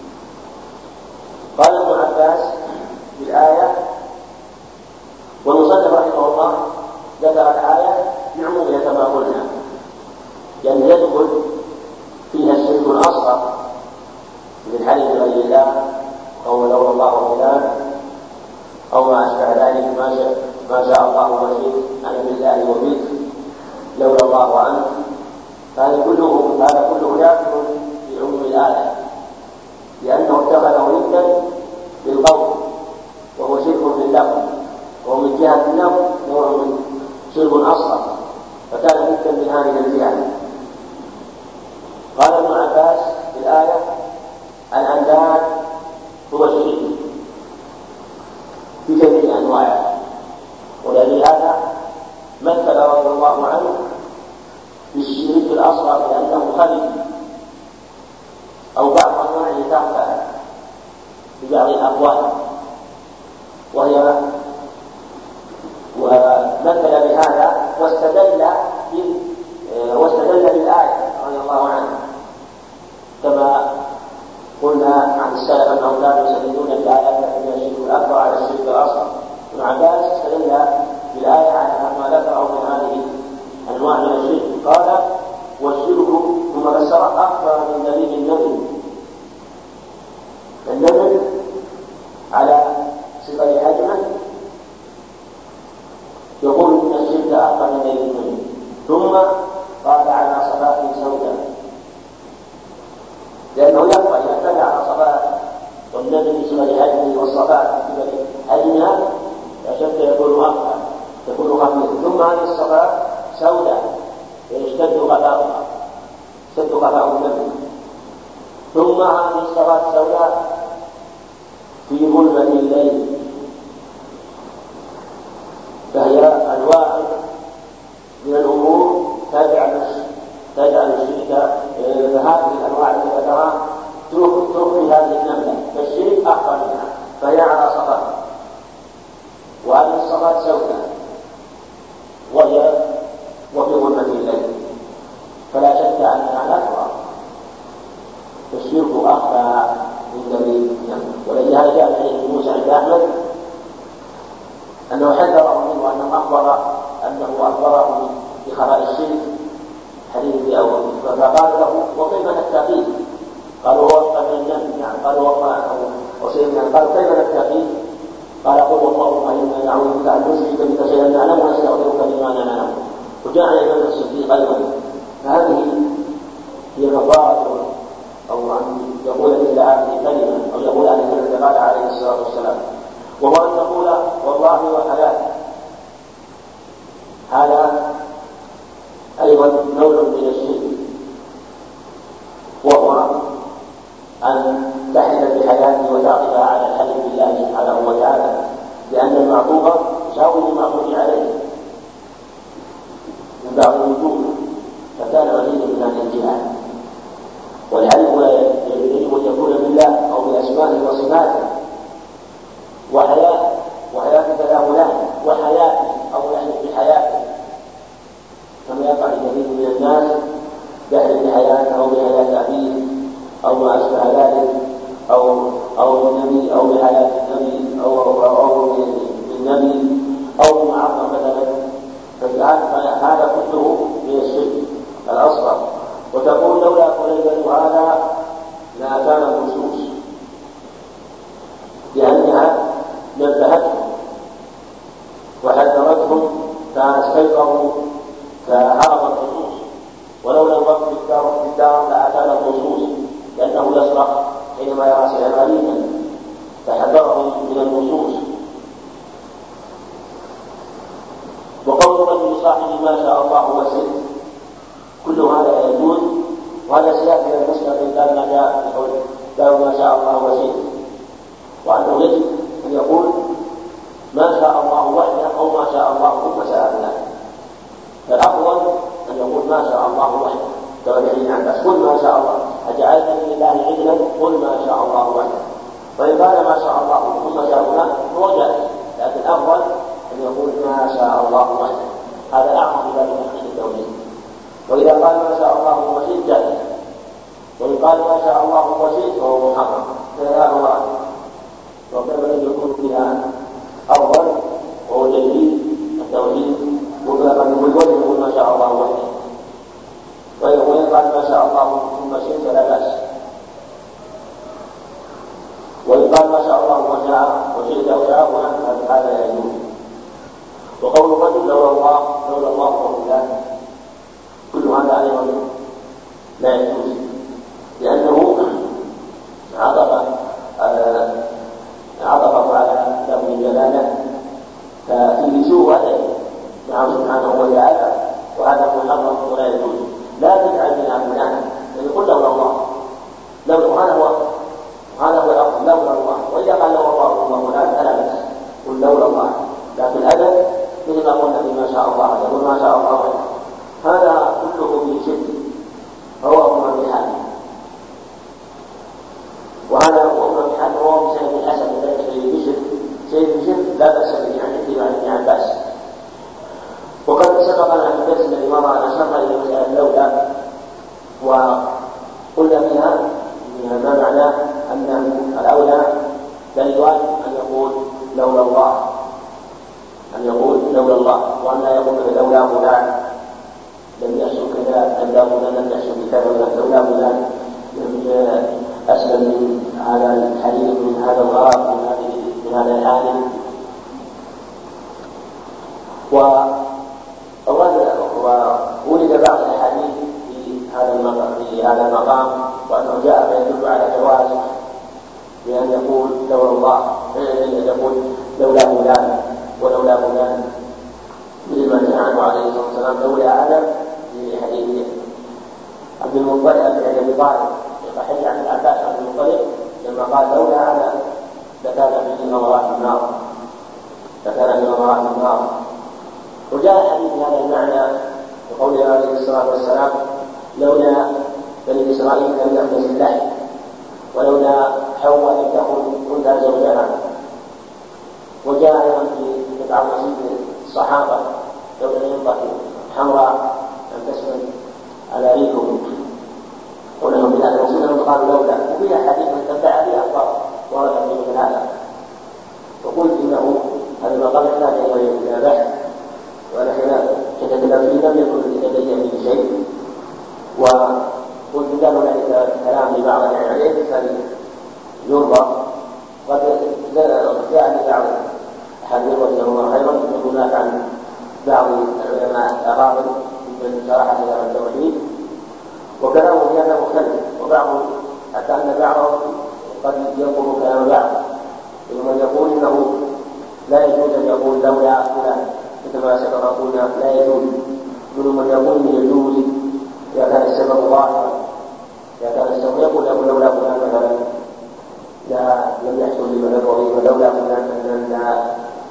قال ابن عباس في الآية، والمصنف رحمه الله ذكر الآية بعمومها كما قلنا، لأن يعني يدخل فيها الشرك الأصغر من حلف غير الله أو لولا الله فلان أو ما أشبه ذلك، ما شاء ما شاء الله وشئت أنا بالله وبك لولا الله وأنت، هذا كله هذا كله داخل في عموم الآية، لأنه اتخذه ندا بالقول وهو شرك باللفظ، ومن جهة اللفظ نوع من شرك أصغر، فكان ندا من هذه الجهة. قال ابن عباس في الآية الأنداد هو الشرك بجميع أنواعه، ولهذا مثل رضي الله عنه بالشرك الأصغر لأنه خلق أو بعض أنواعه تحت ببعض الأقوال، وهي ومثل بهذا واستدل واستدل بالآية رضي الله عنه، كما قلنا عن السلف أنهم كانوا يستدلون بالآية من الشرك الأكبر على الشرك الأصغر. ابن عباس استدل بالآية على ما ذكره من هذه أنواع من الشرك، قال والشرك ثم فسر أكبر من دليل النبي. النبي على صفة حجمه يقول إن الشرك أكبر من دليل النبي، ثم قال على صفات سوداء، لأنه يقبل إذا كان على صفات والنبي بصفة حجمه والصفات بصفة حجمها لا شك يكون أكبر تكون خفيفة. ثم هذه الصفات سوداء يشتد غباؤها يشتد غباء النبي. ثم هذه الصفات سوداء في ظلمة الليل، فهي أنواع من الأمور تجعل تجعل الشرك، فهذه الأنواع التي ذكرها تخفي هذه النملة، فالشرك أخفى منها فهي على صفات، وهذه الصفات سوداء وهي وفي ظلمة الليل، فلا شك أنها أكبر، فالشرك أخفى من دليل النملة. ولهذا جاء حديث موسى عند أحمد أنه حذره منه أنه أخبر أنه أخبره بخبر الشرك حديث الأول، فقال له وكيف نتقيه؟ قالوا هو أكبر من النمل، يعني قالوا وسيدنا قالوا كيف نتقيه؟ قال قل اللهم إنا نعوذ بك أن نشرك بك شيئا نعلم ونستغفرك لما لا نعلم. وجاء الإمام الصديق أيضا، فهذه هي مضارة أو أن يقول مثل هذه الكلمة أو يقول هذه الكلمة قال عليه الصلاة والسلام، وهو أن تقول والله وحلال، هذا أيضا نوع من الشرك، وهو أن تحلف بحياته وتعقدها على الحلف بالله سبحانه وتعالى، لأن المعقوبة تساوي المعقود عليه من بعض الوجوه، لصاحبه ما شاء الله وشئت، كل هذا يجوز، وهذا سيأتي إلى المسلم باب ما جاء في قول باب ما شاء الله وشئت، وأنه يجب أن يقول ما شاء الله وحده أو ما شاء الله ثم سألنا. فالأفضل أن يقول ما شاء الله وحده كما عن بس قل ما شاء الله أجعلتني لله عدلا قل ما شاء الله وحده. وإن قال ما شاء الله ثم سألنا هو جائز، لكن الأفضل أن يقول ما شاء الله وحده، هذا أعظم في باب تحقيق التوحيد. وإذا قال ما شاء الله وشئت جائز، وإن قال ما شاء الله وشئت فهو محرم. هذا هو وكما يكون فيها أفضل وهو دليل التوحيد، وكما بالوجه يقول ما شاء الله وحده، وإن قال ما شاء الله ثم شئت فلا بأس، وإن قال ما شاء الله وشاء وشئت وشاء هذا يجوز. وقول الرجل لولا الله لولا الله فضل كل هذا أيضا لا يجوز، لأنه عطف عطف على لفظ الجلالة ففيه سوء أدب معه سبحانه وتعالى، وهذا محرم ولا يجوز. لا تجعل منها فلانا، يعني قل لولا الله، لولا هذا هو هذا هو الأفضل لولا الله. وإذا قال لولا الله ثم فلان فلا بأس، قل لولا الله، لكن الأدب مثل ما قلنا بما شاء الله يقول ما شاء الله وحده، هذا كله في شرك هو أمر بحاله، وهذا هو أمر بحاله وهو بسبب الحسن ذلك شيء بشر شيء بشر لا بأس به عن احتمال ابن عباس. وقد سبقنا في الدرس الذي مضى أن أشرنا إلى مسألة لولا، وقلنا فيها ما معناه أن الأولى بل الواجب أن يقول لولا الله، أن يقول لولا الله، وأن لا يقول لولا فلان لم يحصل كذا، لولا فلان لم يحصل كذا، لولا فلان لم أسلم من هذا الحديث من هذا الغرض من هذه من هذا العالم. وولد بعض الأحاديث في هذا المقام في هذا المقام وأنه جاء فيدل على جواز بأن يقول لولا الله، يقول لولا فلان ولولا فلان، مثل ما جاء عنه عليه الصلاة والسلام لولا آدم في حديث عبد المطلب بن أبي طالب صحيح عن العباس عبد المطلب لما قال لولا آدم لكان في نظرات النار لكان في نظرات النار. وجاء الحديث هذا المعنى بقوله عليه الصلاة والسلام لولا بني إسرائيل لم يحدث اللحم، ولولا حواء لم تكن أنثى زوجها. وجاء أيضا في بعض الصحابة لولا ينطق حمراء أن تسمن على ريكم ولهم بالله رسولهم قالوا لولا، وفيها حديث من تبع به أخبار ورد في مثل هذا. وقلت إنه هذا المقام يحتاج إلى بحث وأنا خلاف كتاب فيه لم يكن لدي فيه شيء، وقلت قالوا ذلك كلام لبعض عليه فليرضى. قد جاءني بعض أحاديث رضي الله خيرا هناك عن بعض العلماء الأغاضي من شرح كتاب التوحيد وكلامه في هذا مختلف، وبعضهم حتى أن بعضهم قد يقول كلام بعض، ومن يقول إنه لا يجوز أن يقول لولا فلان مثل ما سبق قلنا لا يجوز، منهم من يقول إنه يجوز إذا كان السبب ظاهرا، إذا كان السبب يقول يقول لولا فلان مثلا لا لم يحصل لي من الوظيفة، لولا فلان مثلا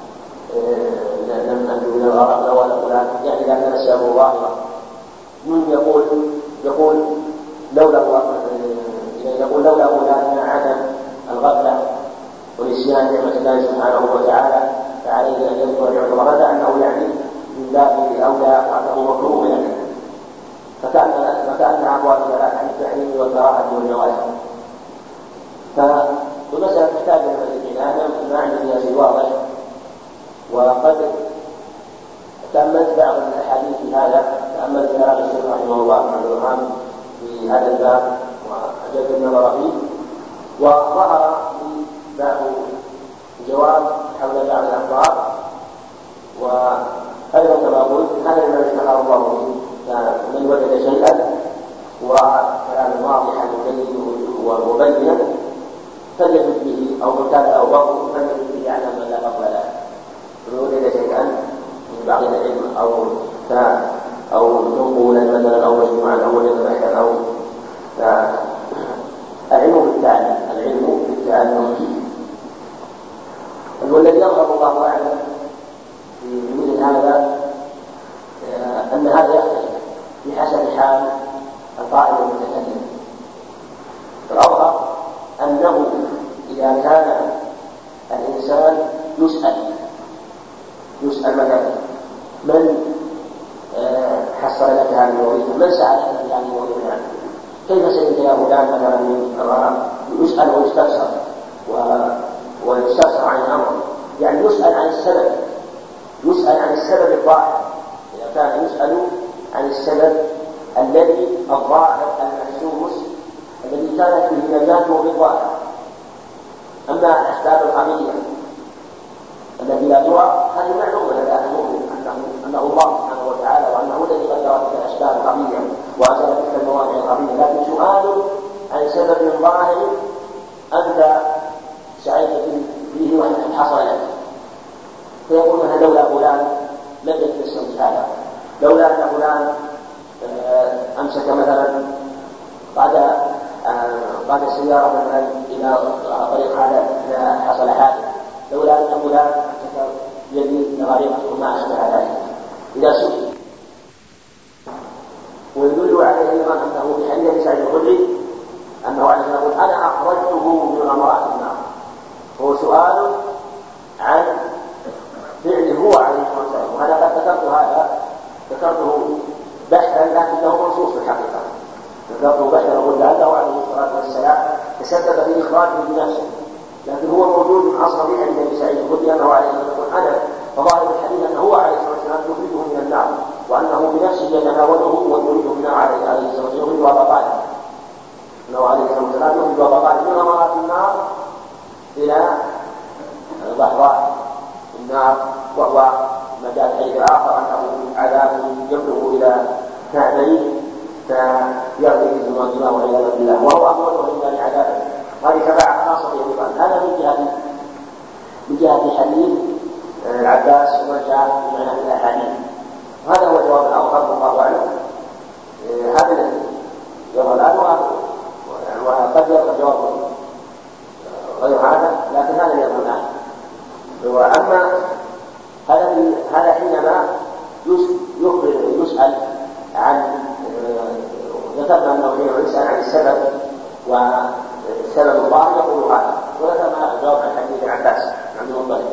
لم أنجو من الغرق لولا فلان، يعني إذا كان السبب ظاهرا. من يقول يقول لولا يقول لولا فلان عدم الغفلة ونسيان نعمة الله سبحانه وتعالى فعليه أن يذكر يعتبر هذا أنه يعني من باب الأولى وأنه مكروه يعني، فكأن فكأن أقوال ثلاثة عن التحريم والكراهة والجواز. فالمسألة تحتاج إلى العناية، ما عندي فيها شيء واضح. وقد تأملت بعض الأحاديث في هذا، تأملت كلام الشيخ رحمه الله عبد الرحمن في هذا الباب وأجلت النظر فيه، وظهر لي بعض الجواب حول بعض الأخبار. وأيضا كما قلت هذا ما اشتهر الله به، من وجد شيئا وكلام واضحا ومبينا فليجد به، أو من كان أو بطل فليجد به على ما لا فضل له. من وجد شيئا من بعض العلم أو والذي يظهر الله أعلم في مثل هذا أن هذا يختلف بحسب حال القائل والمتكلم. فالأظهر أنه إذا كان الإنسان يسأل يسأل مثلا من حصل لك هذه الوظيفة، من سألك في هذه الوظيفة، كيف سئلت يا فلان مثلا من الغرام، يسأل ويستفسر ويستفسر عن الأمر، يعني يسأل عن السبب، يسأل عن السبب الظاهر، إذا كان يسأل عن السبب الذي الظاهر المحسوس الذي كانت به نجاته بالظاهر. أما الأسباب الخفية التي لا ترى هذه معلومة لدى المؤمن أنه أنه الله سبحانه وتعالى وأنه الذي قدر تلك الأسباب الخفية وأنزل تلك المواضع الخفية، لكن سؤال عن سبب ظاهر أنت سعيت فيه وأنت حصل لك، فيقول مثلا لولا فلان لم يتيسر هذا، لولا أن فلان أمسك مثلا بعد بعد السيارة مثلا إلى طريق هذا حصل حادث، لولا أن فلان أمسك يدي لغريقته وما أشبه ذلك إذا سئل. ويدل عليه أيضا أنه في حديث سعيد الخدري أنه عليه الصلاة والسلام أنا أخرجته من غمرات النار، هو سؤال عن فعله هو عليه الصلاة والسلام. وأنا قد ذكرت هذا ذكرته بحثا لكنه منصوص في الحقيقة، ذكرته بحثا وقلت لعله عليه الصلاة والسلام تسبب في إخراجه بنفسه، لكن هو موجود من أصل في حديث سعيد الخدري أنه عليه الصلاة والسلام أنا فظاهر الحديث أنه هو عليه الصلاة والسلام يخرجه من النار، وأنه بنفسه يتناوله ويريده من عليه عليه الصلاة والسلام يريد وبطاله، أنه عليه الصلاة والسلام يريد وبطاله من غمرات النار إلى ضحضاء النار، وهو مجال حديث آخر أنه عذاب يبلغ إلى كعبين فيرضي بهم الدماء والعياذ بالله، وهو أمر إلا لعذابه. هذه تبع خاصة أيضا. هذا من جهة من جهة حديث العباس ورجع بمعنى الأحاديث، وهذا هو جواب الأظهر والله أعلم. هذا الذي يظهر الآن وقد يظهر جواب غير هذا، لكن هذا الذي يظهر الآن. وأما هذا هذا حينما يخبر يسأل عن ذكرنا أنه حين يسأل عن السبب والسبب الظاهر يقول هذا، وذكرنا جواب عن حديث العباس عن المطلب.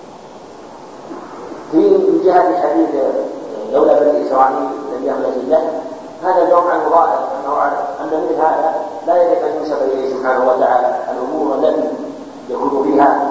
في جهة حديث لولا بني إسرائيل لم يخلص الله، هذا جواب عن ظاهر أن مثل هذا لا يجب أن ينسب إليه سبحانه وتعالى الأمور التي يكون فيها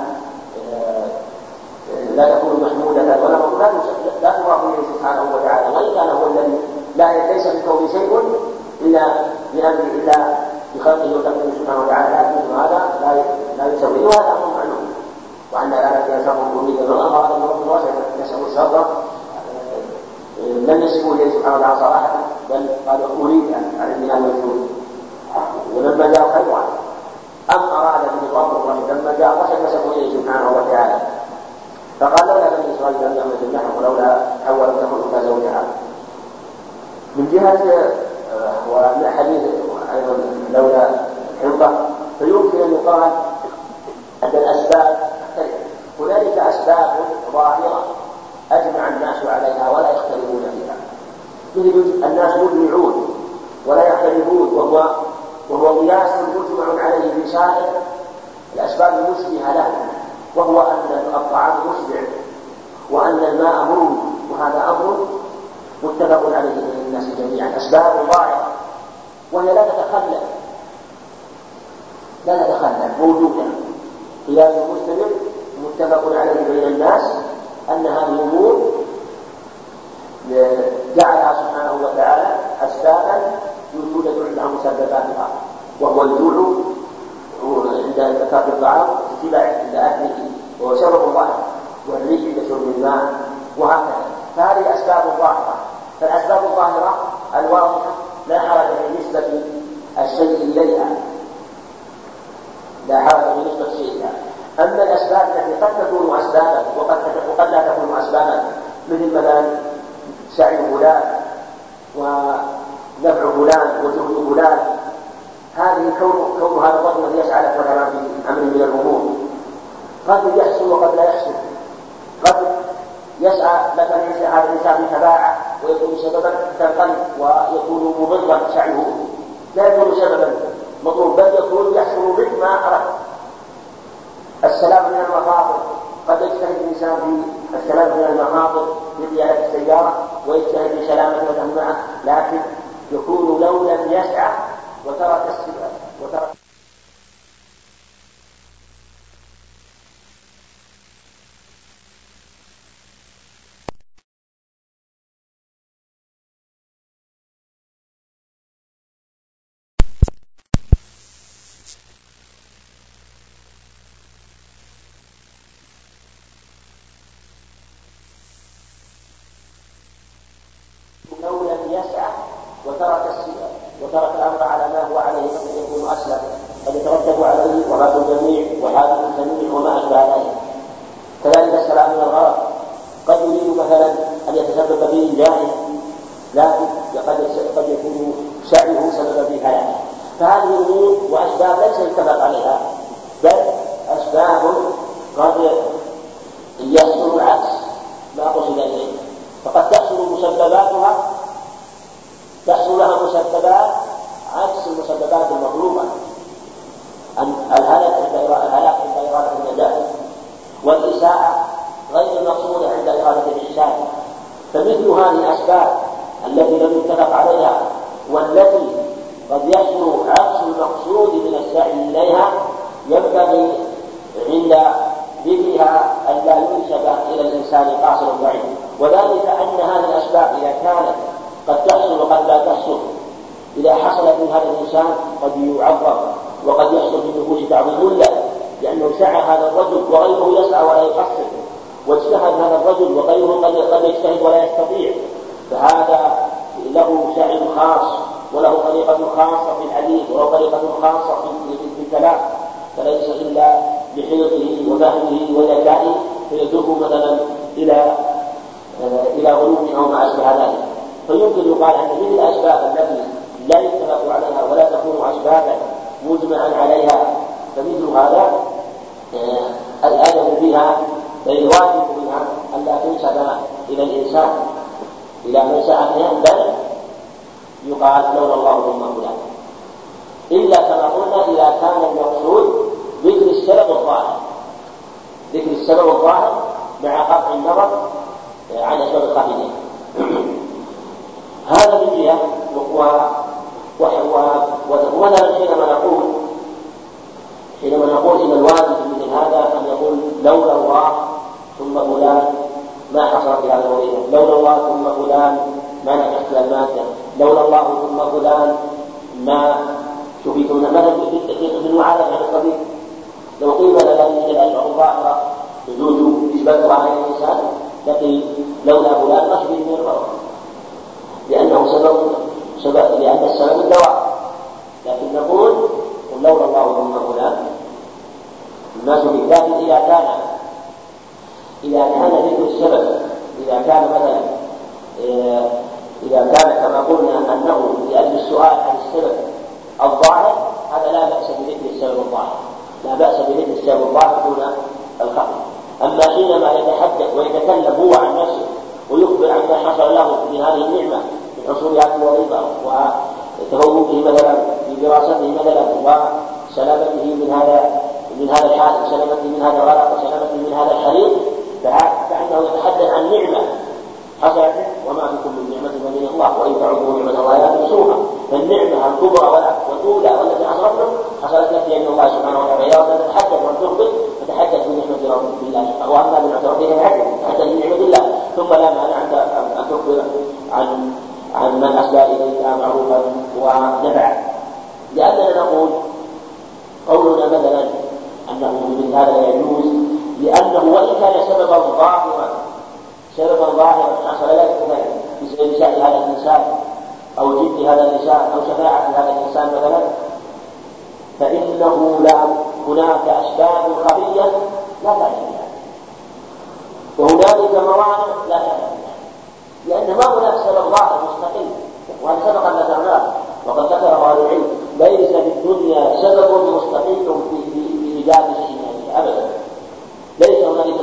لا تكون محمودة ولا لا تضاف إليه سبحانه وتعالى، وإن كان هو الذي لا ليس في الكون شيء إلا بأمره إلا بخلقه وتقديره سبحانه وتعالى، لكن هذا لا لا يسوي، وهذا أمر معلوم. وأن لا نأتي شر أريد من الأمر هذا من الواسع يسأل الشر لم يسبوا إليه سبحانه وتعالى صراحة، بل قالوا أريد على البناء والجود. ولما جاء خيرا أم أراد به ربه لما جاء رشد مسكوا إليه سبحانه وتعالى، فقال لولا بني إسرائيل لم يعمل النحو ولولا حول تخلق زوجها. من جهة ومن حديث أيضا لولا الحنطة، فيمكن أن يقال أن الأسباب تختلف. هنالك أسباب ظاهرة أجمع الناس عليها ولا يختلفون فيها، مثل الناس مجمعون ولا يختلفون، وهو وهو قياس مجمع عليه في سائر الأسباب المشبهة له، وهو أن الطعام مشبع وأن الماء مرود، وهذا أمر متفق عليه بين الناس جميعا، أسباب ظاهرة وهي لا تتخلف لا تتخلف موجودة، قياس مستمر متفق عليه بين الناس أن هذه الأمور جعلها سبحانه وتعالى أسبابا يوجد عندها مسبباتها، وهو الجوع عند إنفاق الطعام، الاتباع عند أكله، وشرب الماء، والريح عند شرب الماء، وهكذا. فهذه أسباب ظاهرة. فالأسباب الظاهرة الواضحة لا حرج في نسبة الشيء إليها، لا حرج في نسبة الشيء إليها. أما الأسباب التي قد تكون أسبابا وقد وقد لا تكون أسبابا، مثل مثلا سعي فلان ونفع فلان وجهد فلان، هذه كون كون هذا الرجل الذي يسعى لك مثلا في أمر من الأمور قد يحصل وقد لا يحصل. قد يسعى مثلا هذا الإنسان بتباعه ويكون سببا تنقلب ويكون مضرا سعيه، لا يكون سببا مطلوب، بل يكون يحصل ضد ما أراد. السلام من المخاطر، قد يجتهد الإنسان في السلام من المخاطر في قيادة السيارة ويجتهد في سلامة من معه، لكن يكون لو لم يسعى وترك السبب وترك لو لم يسعى وترك السبب وترك الأمر على ما هو عليه قد يكون أسلم، قد يترتب عليه وفاة الجميع وحادث الجميع وما أشبه ذلك. كذلك السلام من الغرض، قد يريد مثلا أن يتسبب في إنجازه لكن قد يكون سعيه سببا في هلاكه. فهذه الأمور وأسباب ليس يتفق عليها، بل أسباب قد يحصل العكس ما قصد إليه، فقد تحصل مسبباتها تحصل لها مسببات عكس المسببات المطلوبة، الهلاك عند إرادة النجاة، والإساءة غير المقصودة عند إرادة الإحسان. فمثل هذه الأسباب التي لم يتفق عليها والتي قد يحصل عكس المقصود من السعي إليها ينبغي عند ذكرها أن لا ينسب إلى الإنسان قاصر ضعيف، وذلك أن هذه الأسباب إذا كانت قد تحصل وقد لا تحصل، إذا حصلت من هذا الإنسان قد يعظم وقد يحصل في النفوس تعظيم له، لأنه سعى هذا الرجل وغيره يسعى ولا يقصر، واجتهد هذا الرجل وغيره قد يجتهد ولا يستطيع، فهذا له سعي خاص وله طريقة خاصة في الحديث وله طريقة خاصة في الكلام، فليس إلا بحيطه وفهمه وذكائه فيجره مثلا إلى إلى غلو أو ما أشبه ذلك. فيمكن يقال أن مثل الأسباب التي لا يتفق عليها ولا تكون أسبابا مجمعا عليها فمثل هذا الأدب فيها فالواجب منها أن لا تنسب إلى الإنسان إلى من سعى فيها، بل يقال لولا الله ثم فلان، إلا كما قلنا إذا كان المقصود ذكر السبب الظاهر ذكر السبب الظاهر مع قطع النظر عن أسباب الخفية. هذا من جهة. ومثلا حينما نقول حينما نقول إن الواجب مثل هذا أن يقول لولا الله ثم فلان ما حصل في هذا الوظيفة، لولا الله ثم فلان ما نجحت المادة، لولا الله ثم فلان ما شفيت مثلا في المعارضة عن الطبيب. لو قيل لنا ان الاشعار الظاهره يجوز اثباتها على الانسان لكن لولا فلان ما شفيت من المرض لانه سبب سبب لان السبب الدواء، لكن نقول لولا الله ثم فلان ما شفيت. لكن اذا كان اذا كان ذكر السبب اذا كان مثلا اذا كان كما قلنا انه لاجل السؤال عن السبب الظاهر هذا لا باس بذكر السبب الظاهر، لا بأس بذكر السبب الظاهر دون الخفي. أما حينما يتحدث ويتكلم هو عن نفسه ويخبر عما حصل له من هذه النعمة من حصول هذه الوظيفة وتفوقه مثلا في دراسته مثلا وسلامته من هذا من هذا الحال وسلامته من هذا الغرق وسلامته من هذا الحريق، فإنه يتحدث عن نعمة حصلت وما بكم من نعمة فمن الله وإن تعودوا نعمة الله لا تحصوها. فالنعمة الكبرى والأولى والتي حصلت له حصلت لك لأن الله سبحانه وتعالى يرى أن تتحدث وأن تخبر فتحدث بنعمة ربك بالله، وأما بنعمة ربك فتحدث بنعمة الله، ثم لا مانع أن تخبر عن عن من أسدى إليك معروفا ونفعا. لأننا نقول قولنا مثلا أنه من هذا لا يجوز لأنه وإن كان سببا ظاهرا سببا ظاهرا حصل لك مثلا بسبب شأن هذا الإنسان أو جد هذا الإنسان أو شفاعة هذا الإنسان مثلا، فإنه لا هناك أسباب خفية لا تعلم بها وهنالك موانع لا تعلم بها، لأن ما هناك سبب ظاهر مستقل، وهذا سبق أن ذكرناه وقد ذكره أهل العلم ليس في الدنيا سبب مستقل في في إيجاد شيء أبدا،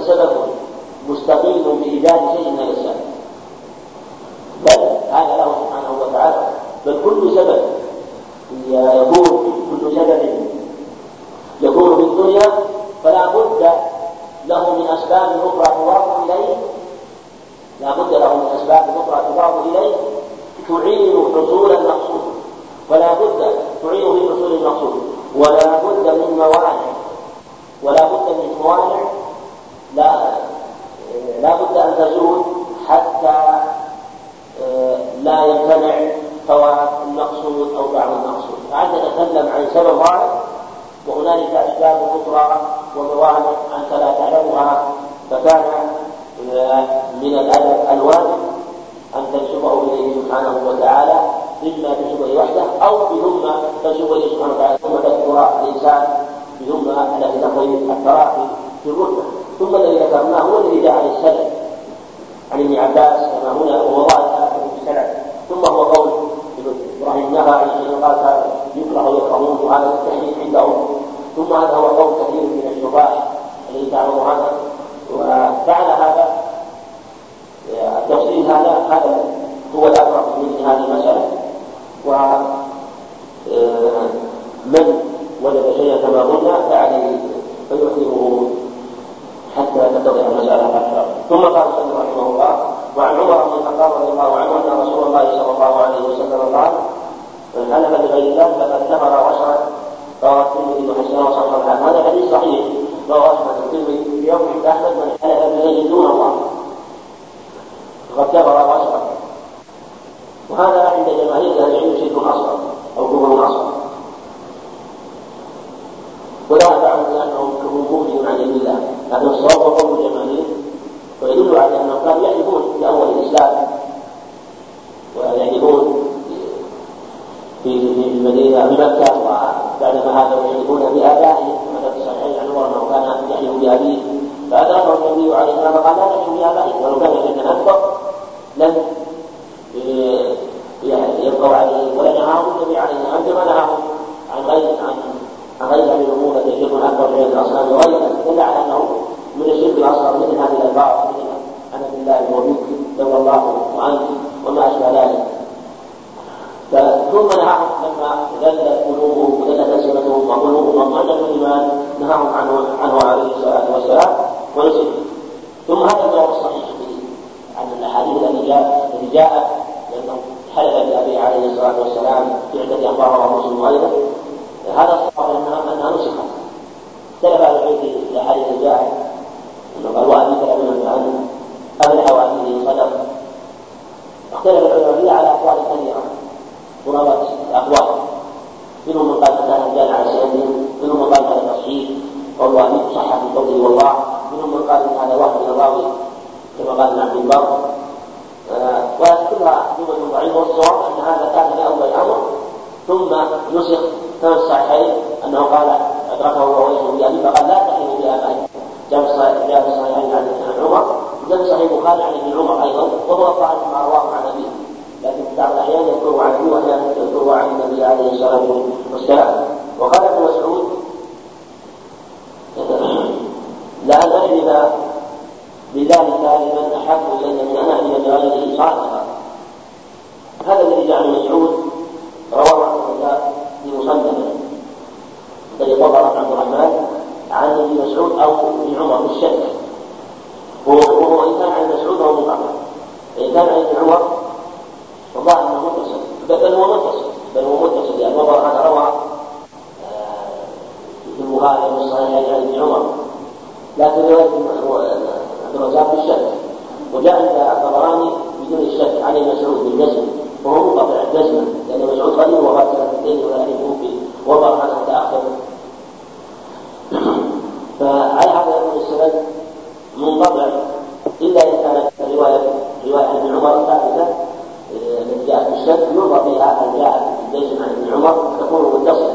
سبب مستقيم بإيجاد شيء من الإنسان، بل هذا له سبحانه وتعالى، بل كل سبب يكون كل سبب يكون في الدنيا فلا بد له من أسباب أخرى تضاف إليه، لا بد له من أسباب أخرى تضاف إليه تعين حصول المقصود، ولا بد تعين في حصول المقصود، ولا بد من موانع، ولا بد من موانع لا لا بد أن تزول حتى لا يمتنع فوات المقصود أو بعض المقصود. فعند نتكلم عن سبب واحد وهنالك أسباب أخرى وموانع أنت لا تعلمها، فكان من الأدب الواجب أن تنسبه إليه سبحانه وتعالى، إما بشبه وحده أو بهم تنسبه إليه سبحانه وتعالى، ثم تذكر الإنسان بهم التي تقوي التراخي في الرتبة. ثم الذي ذكرناه هو الذي جاء عن السلف عن ابن عباس كما هنا وهو ظاهر في السلف، ثم هو قول إبراهيم نهى عن شيء قال يكره يكرهون وهذا التحريم عندهم، ثم هذا هو قول كثير من الشباب الذي تعلم هذا وفعل هذا التفصيل، هذا هذا هو الأقرب من هذه المسألة. ومن وجد شيئا كما قلنا فعليه فيؤثره حتى تتضح المسألة أكثر. ثم قال سيدنا رحمه الله: وعن عمر بن الخطاب رضي الله عنه أن رسول الله صلى الله عليه وسلم قال: من حلف بغير الله فقد كفر واشرك. رواه الترمذي وحسنه وصححه الحاكم. هذا حديث صحيح رواه أحمد الترمذي في يوم أحمد: من حلف بغير دون الله فقد كفر واشرك. وهذا عند جماهير اهل العلم شرك اصغر او كفر اصغر، ولا يدعون انهم كفر عن المله، لكن الصواب قول الجماهير ويدل على انهم كانوا يحلفون في اول الاسلام ويحلفون في في المدينه في مكه، وبعدما هذا يحلفون بابائهم كما في الصحيحين عن عمر انه كان يحلف بابيه، فادركه النبي عليه الصلاه والسلام فقال: لا تحلف بابائكم، ولو كان شركا اكبر لم يبقوا عليه، ولا نهاهم النبي عليه الصلاه والسلام نهاهم عن غير عن عن غير من الامور التي شرك اكبر من الاصنام وغيرها، دل على انه من الشرك الاصغر مثل هذه الالفاظ مثل انا بالله وبك لولا الله وانت وما اشبه ذلك. ثم نهاهم لما ذلت قلوبهم وذلت السنتهم وقلوبهم وضعت الايمان نهاهم عنه عنه عليه الصلاه والسلام ونسوا. ثم هذا الجواب الصحيح عن الاحاديث التي جاءت التي جاءت لانه حلف بأبي عليه الصلاة والسلام في عدة أخبار ومسلم وغيره، هذا الصواب أنها أنها نسخت. اختلف أهل العلم في الأحاديث الجاءت أنه قال: وأبي كلام عن أهل حوادثه صدق. اختلف العلماء فيها على أقوال كثيرة ضربت أقوال، منهم من قال كان جاء على سيده، منهم من قال هذا تصحيح قول أبي صح في قوله والله، منهم من قال هذا واحد من الراوي كما قال ابن عبد البر، وكلها جمل ضعيفه. والصواب ان هذا كان في اول الامر ثم نسخ كما في الصحيحين انه قال ادركه وهو يشهد بأبيه فقال: لا تحلفوا بآبائكم. جاء في الصحيحين عن عمر، وجاء في صحيح البخاري عن ابن عمر ايضا، وهو قال ما رواه عن ابيه، لكن في بعض الاحيان يذكره عن ابيه واحيانا يذكره عن النبي عليه الصلاه والسلام. وقال ابن مسعود: لا نحلف بذلك لمن احب الينا من ان احلف بغيره صادقا. هذا الذي جاء ابن مسعود رواه في مصنفه الذي طبعه عبد الرحمن عن ابن مسعود او ابن عمر بالشك، وهو ان كان عن مسعود هو مقطع، ان كان عن ابن عمر والله انه متصل، بل هو متصل بل هو متصل لان يعني هذا روى في البخاري والصحيحين عن ابن عمر، لكن روايه عبد الرزاق بالشك، وجاء عند الطبراني بدون الشك عن مسعود بالجزم، وهو منقطع جزما لان مسعود قليل وفات سنه اثنين ولا في وضع هذا متاخر. فعلى هذا يكون السند منقطع الا اذا كانت روايه روايه عن ابن عمر ثابته التي جاءت بالشك ينظر فيها ان جاءت بالجزم عن ابن عمر تكون متصله.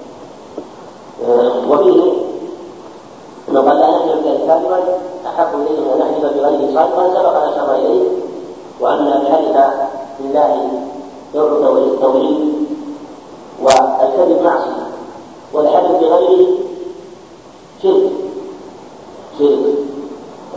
وفيه انه قال: لا نحلف به كاذبا احب اليه من ان نحلف بغيره صادقا سبق ان اشار اليه، وان بحلف بالله نوع التوحيد والكذب معصيه، والحلف بغيره شرك شرك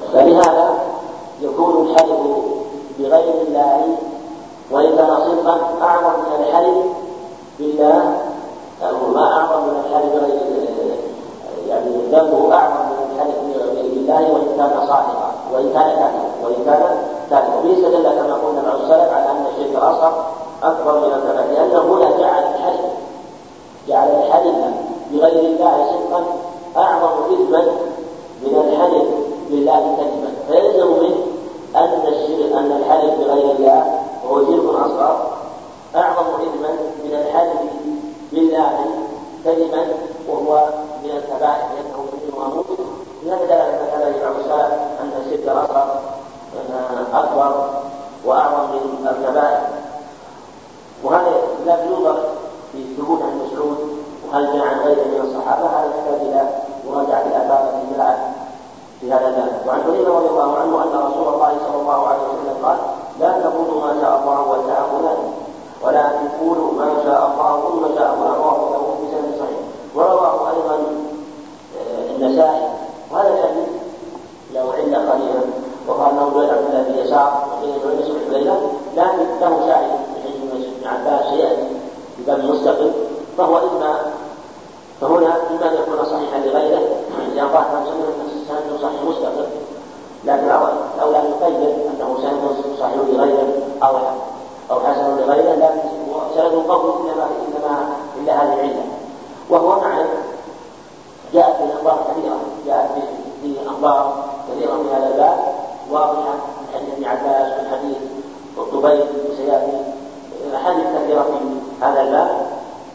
فلهذا يكون الحلف بغير الله وإن كان صدقا أعظم من الحلف بالله، ما أعظم من الحلف بغير يعني ذنبه أعظم من الحلف بالله وإن كان صادقا وإن كان كاذبا وإن كان كاذبا. وبه استدل كما قلنا مع السلف على أن الشرك الأصغر أكبر من الكبائر، لأنه هنا جعل الحلف جعل الحلف بغير الله صدقا أعظم إثما من الحلف بالله كذبا، فيلزم منه أن الشرك أن الحلف بغير الله وهو شرك أصغر أعظم إثما من الحلف بالله كذبا وهو من الكبائر لأنه من واموت. لهذا دل على بعض السلف أن الشرك الأصغر أكبر وأعظم من الكبائر. وهذا لا ينظر في ثبوت عن مسعود وهل جاء عن غيره من الصحابة، هذا يحتاج إلى مراجعة الآثار التي جاءت في هذا الباب. وعن حذيفة رضي الله عنه أن رسول الله صلى الله عليه وسلم قال: لا تقولوا ما شاء الله وشاء فلان ولكن قولوا ما شاء الله ثم شاء فلان، رواه داود بسند صحيح. ورواه أيضا النسائي. وهذا الحديث له علة قليلة، وقال انه لا عبد الله بن يسار وقيل له يسوع ليلة، لكن له شاهد في حديث ابن عباس يأتي في باب مستقل، فهو إما فهنا إما أن يكون صحيحا لغيره إذا ظهر سند صحيح مستقل، لكن الأولى أن يقيد أنه سند صحيح لغيره أو أو حسن لغيره، لكن سند قوي إنما إنما إلا هذه العلة. وهو معنى جاءت في الأخبار كثيرة، جاءت في أخبار كثيرة من هذا الباب واضحة من حديث ابن عباس من حديث الطبيب وسيأتي أحاديث كثيرة في هذا الباب،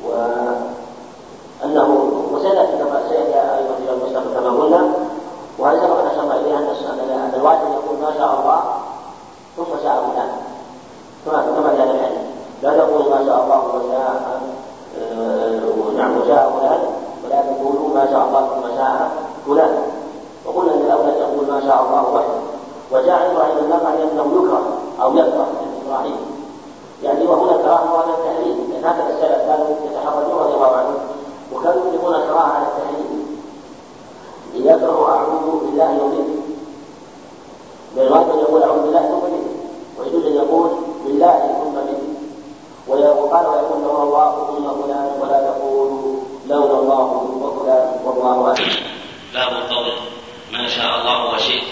وأنه وسيأتي كما سيأتي أيضا في المستقبل كما قلنا. وهذا سبق أن أشرنا إليه أن الواجب يقول ما شاء الله ثم شاء فلان كما كما في هذا الحديث، لا تقول ما شاء الله وشاء ونعم وشاء فلان، ولكن قولوا ما شاء الله ثم شاء فلان. وقلنا ان الاولى يقول ما شاء الله وحده. وجاء ابراهيم النقع لانه يكره او يكره ابراهيم، يعني وهنا كراهه على التحريم، لان هكذا السلف كانوا يتحرجون رضي الله عنهم وكانوا يطلقون كراهه على التحريم، يكره اعوذ بالله وبه، بالغالب يقول اعوذ بالله ثم به، ويجوز ان يقول بالله ثم به، وقال ويقول لولا الله ثم فلان ولا تقولوا لولا الله وفلان والله اعلم. باب القول ما شاء الله وشئت.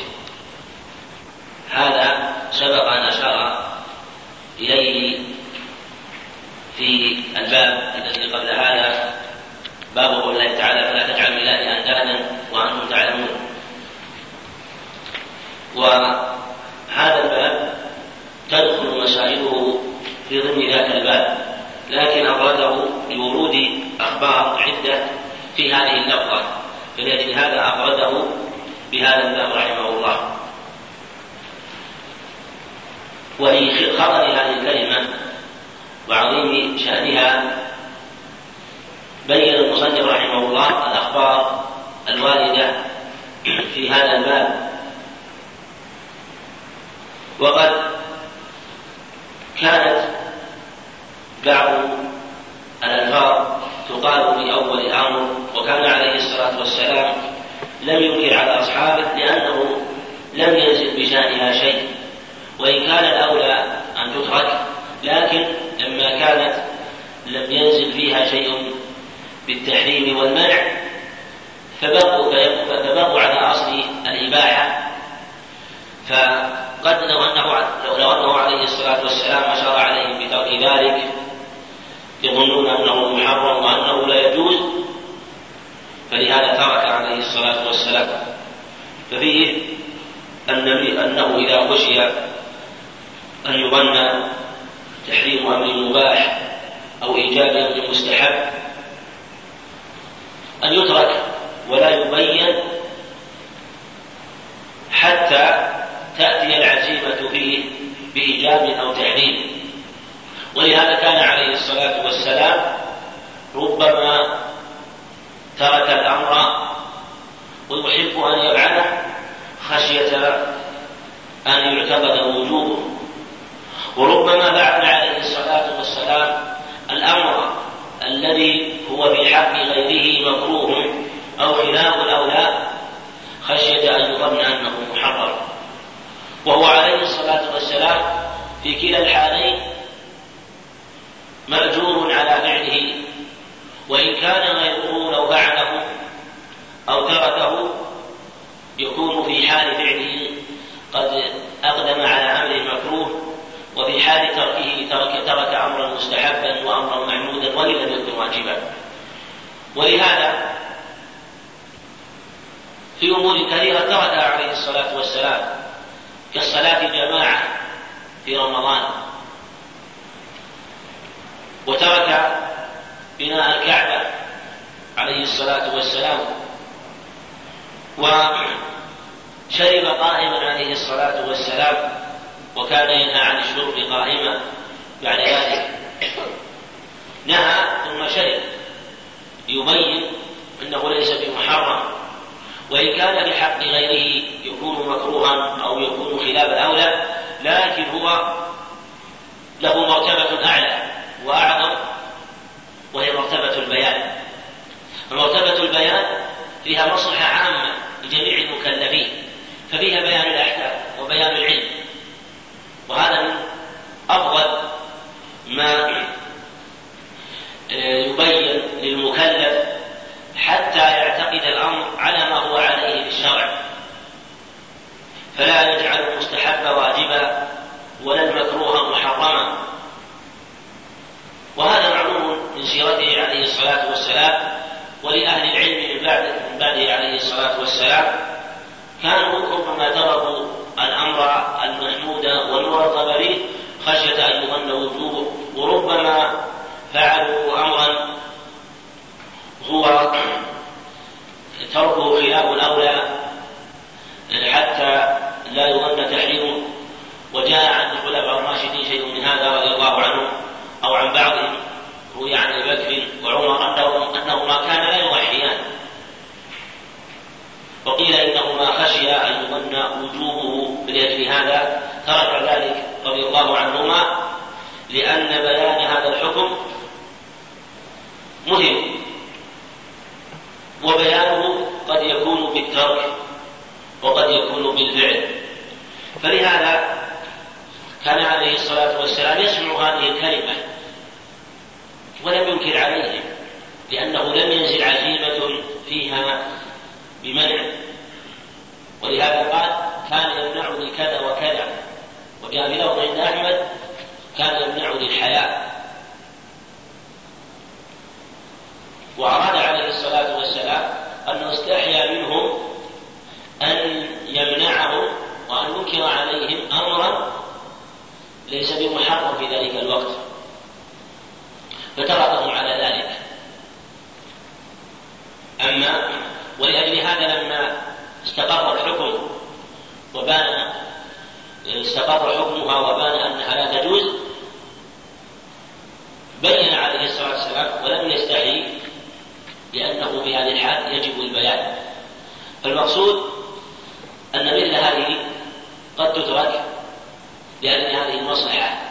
هذا سبق أن أشار إليه في الباب الذي قبل هذا، باب قول الله تعالى: فلا تجعلوا لله أندادا وأنتم تعلمون. وهذا الباب تدخل مسائله في ضمن ذاك الباب، لكن أورده لورود أخبار عدة في هذه اللفظة، فلأجل هذا أورده بهذا الباب رحمه الله. وفي خطر هذه الكلمة وعظيم شأنها بين المصنف رحمه الله الأخبار الواردة في هذا الباب. وقد كانت بعض الألفاظ تقال في أول الأمر، وكان عليه الصلاة والسلام لم ينكر على أصحابه لأنه لم ينزل بشأنها شيء، وإن كان الأولى أن تترك، لكن لما كانت لم ينزل فيها شيء بالتحريم والمنع فبقوا, فبقوا على أصل الإباحة. فقد لو أنه, لو أنه عليه الصلاة والسلام أشار عليهم بترك ذلك يظنون أنه محرم وأنه لا يجوز، فلهذا ترك عليه الصلاة والسلام. ففيه أنه إذا خشي أن يظن تحريم أمر مباح أو إيجاب أمر مستحب أن يترك ولا يبين حتى تأتي العزيمة فيه بإيجاب أو تحريم. ولهذا كان عليه الصلاة والسلام ربما ترك الأمر ويحب أن يفعله خشية أن يعتقد وجوبه، وربما فعل عليه الصلاة والسلام الأمر الذي هو في حق غيره مكروه أو خلاف الأولى خشية أن يظن أنه محرم. في كلا الحالين مأجور على فعله، وإن كان غيره لو فعله أو تركه يكون في حال فعله قد أقدم على أمر مكروه، وفي حال تركه ترك, ترك أمرا مستحبا وأمرا محمودا وإن لم يكن واجبا. ولهذا في أمور كثيرة تركها عليه الصلاة والسلام كالصلاة الجماعة في رمضان، وترك بناء الكعبة عليه الصلاة والسلام، وشرب قائما عليه الصلاة والسلام، وكان ينهى عن الشرب قائما بعد ذلك نهى ثم شرب يبين أنه ليس بمحرم، وإن كان بحق غيره يكون مكروها أو يكون خلاف الأولى، لكن هو له مرتبة أعلى وأعظم وهي مرتبة البيان. فمرتبة البيان فيها مصلحة عامة لجميع المكلفين، ففيها بيان الأحكام وبيان العلم، وهذا من أفضل ما يبين للمكلف حتى يعتقد الأمر على ما هو عليه بالشرع، فلا يجعل المستحب واجبا ولا المكروه محرما. وهذا معلوم من سيرته عليه الصلاة والسلام، ولأهل العلم من بعد من بعده عليه الصلاة والسلام كانوا ربما تركوا الأمر المحمود والمرغب به خشية أن يظن وجوبه، وربما فعلوا أمرا هو تركه خلاف الأولى حتى لا يظن تحريمه. وجاء عن الخلفاء الراشدين شيء من هذا رضي الله عنهم أو عن بعضهم، روي عن أبي بكر وعمر أنهم أنهما كان لا يضحيان، وقيل إنهما خشي أن يظن وجوبه لأجل هذا ترك ذلك رضي الله عنهما، لأن بيان هذا الحكم مهم، وبيانه قد يكون بالترك وقد يكون بالفعل. فلهذا كان عليه الصلاة والسلام يسمع هذه الكلمة ولم ينكر عليهم، لأنه لم ينزل عزيمة فيها بمنع. ولهذا قال كان يمنعني كذا وكذا، وجاء بلفظ عند أحمد كان يمنعني الحياء. وأراد عليه الصلاة والسلام أنه استحيا منهم أن يمنعهم وأن ينكر عليهم أمرا ليس بمحرم في ذلك الوقت، فتركهم على ذلك. أما ولأجل هذا لما استقر الحكم وبان استقر حكمها وبان أنها لا تجوز، بين عليه الصلاة والسلام ولم يستحي، لأنه في هذه الحال يجب البيان. فالمقصود أن مثل هذه قد تترك لأن هذه المصلحة.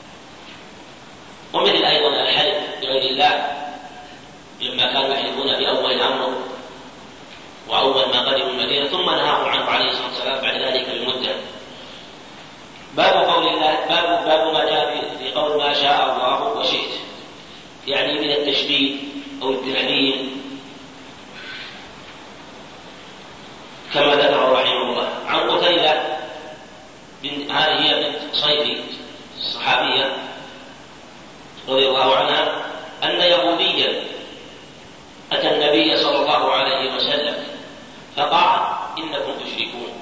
ومثل أيضا الحلف بغير الله لما كانوا يحلفون في أول الأمر وأول ما قدموا المدينة ثم نهاهم عنه عليه الصلاة والسلام بعد ذلك بمدة. باب قول الله باب, باب ما جاء في قول ما شاء الله وشئت، يعني من التشبيه أو التعليل كما ذكر رحمه الله. عن قتيلة هذه هي بنت صيد الصحابية رضي الله عنها أن يهوديا أتى النبي صلى الله عليه وسلم فقال إنكم تشركون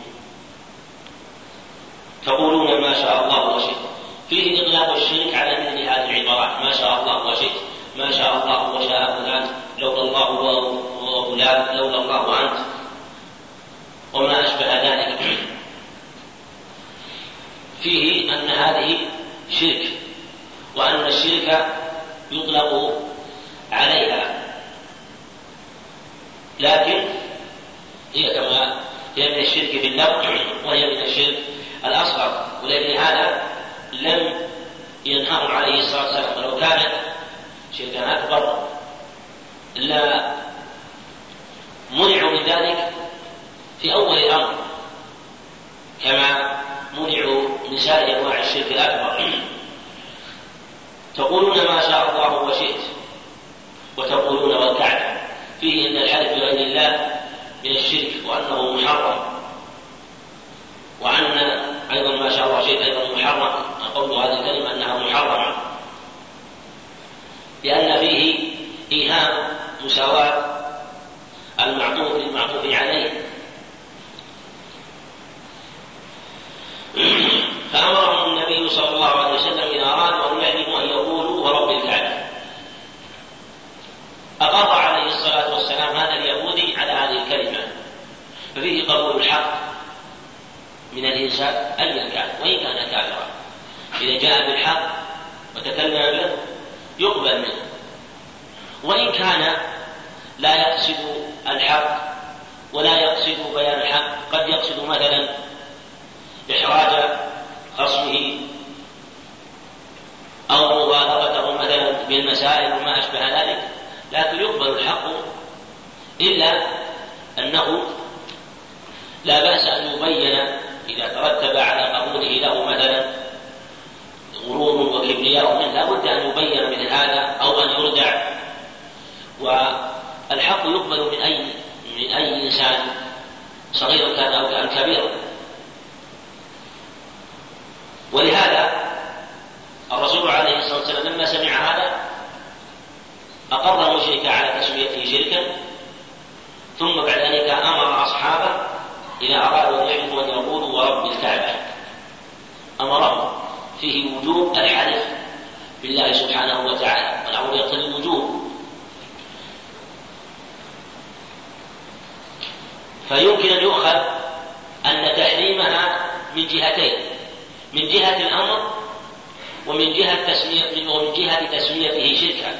تقولون ما شاء الله وشئت، فيه إطلاق الشرك على مثل هذه العبارات ما شاء الله وشئت، ما شاء الله وشاء فلان، لولا الله وفلان، لولا الله وأنت، وما أشبه ذلك. فيه أن هذه شرك، وأن الشرك يطلق عليها، لكن هي كما هي من الشرك باللفظ وهي من الشرك الأصغر. ولكن هذا لم ينهر عليه الصلاة والسلام، ولو كانت شركا أكبر لا منعوا من ذلك في أول الأمر كما منعوا من سائر أنواع الشرك الأكبر. تقولون ما شاء الله وشئت، وتقولون والكعبة، فيه أن الحلف بغير الله من الشرك وأنه محرم، وأن أيضا ما شاء الله وشئت أيضا محرم. قول هذه الكلمة أنها محرمة لأن فيه إيهام مساواة المعطوف للمعطوف عليه. فأمرهم النبي صلى الله عليه وسلم إذا أرادوا أن يحلفوا أن يقولوا ورب الكعبة. أقر عليه الصلاة والسلام هذا اليهودي على هذه الكلمة، ففيه قبول الحق من الإنسان أي كان وإن كان كافرا، إذا جاء بالحق وتكلم به يقبل منه، وإن كان لا يقصد الحق ولا يقصد بيان الحق، قد يقصد مثلا إحراج خصمه أو مبالغته مثلا بالمسائل وما أشبه ذلك، لكن يقبل الحق، إلا أنه لا بأس أن يبين إذا ترتب على قبوله له مثلا غرور وكبرياء منه، لا بد أن يبين مثل هذا أو أن يردع. والحق يقبل من أي من أي إنسان صغير كان أو كان كبيرا. ولهذا الرسول عليه الصلاة والسلام لما سمع هذا أقر المشرك على تسميته شركا، ثم بعد ذلك أمر أصحابه إذا أرادوا أن يحلفوا أن يقولوا ورب الكعبة، أمرهم فيه وجوب الحلف بالله سبحانه وتعالى، والأمر يقتضي الوجوب. فيمكن أن يؤخذ أن تحريمها من جهتين، من جهة الأمر ومن جهة تسمية ومن جهة تسميته شركا.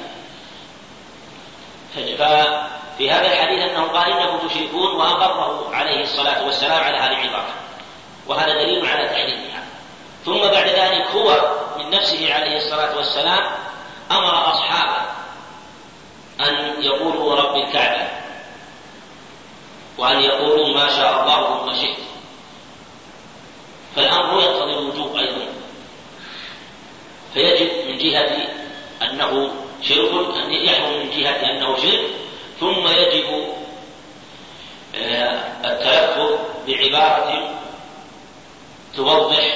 ففي هذا الحديث أنه قال إنكم تشركون، وأقره عليه الصلاة والسلام على هذه العبارة، وهذا دليل على تحريمها. ثم بعد ذلك هو من نفسه عليه الصلاة والسلام أمر أصحابه أن يقولوا رب الكعبة، وأن يقولوا ما شاء الله وما شئت. فالأمر يقتضي الوجوب أيضا، فيجب من جهة أنه شرك أن يحرم من جهة أنه شرك، ثم يجب التلفظ بعبارة توضح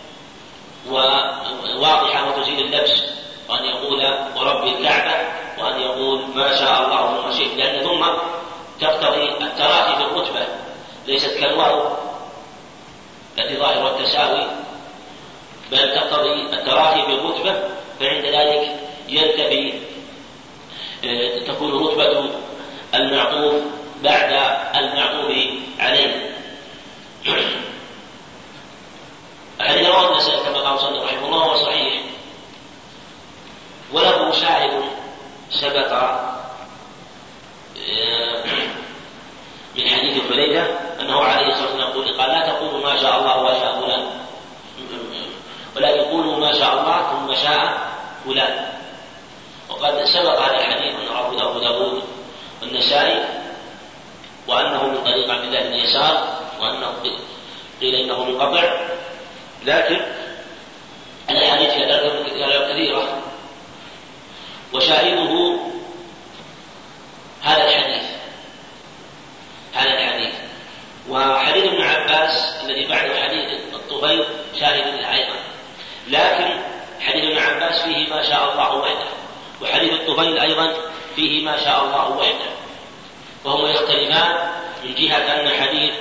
وواضحة وتزيل اللبس، وأن يقول ورب الكعبة، وأن يقول ما شاء الله وما شئت، لأن ثم تقتضي التراخي في الرتبة، ليست كالواو التي ظاهر التساوي، بل تقتضي التراخي في الرتبة، فعند ذلك ينتفي تكون رتبة المعطوف بعد المعطوف عليه. الحديث رواه النسائي كما قال صلى الله عليه وسلم وهو صحيح، وله شاهد سبق من حديث حذيفة أنه عليه الصلاة والسلام قال لا تقولوا ما شاء الله وشاء فلان، ولكن قولوا ما شاء الله ثم شاء فلان. وقد سبق هذا الحديث أن رواه أبو داود والنسائي، وأنه من طريق عبد الله بن يسار، وأنه قيل إنه منقطع، لكن الأحاديث كثيرة، وشاهده هذا الحديث هذا الحديث وحديث ابن عباس الذي بعد حديث الطفيل شاهد له أيضا، لكن حديث ابن عباس فيه ما شاء الله وحده، وحديث الطفيل أيضا فيه ما شاء الله وحده، وهما يختلفان من جهة أن حديث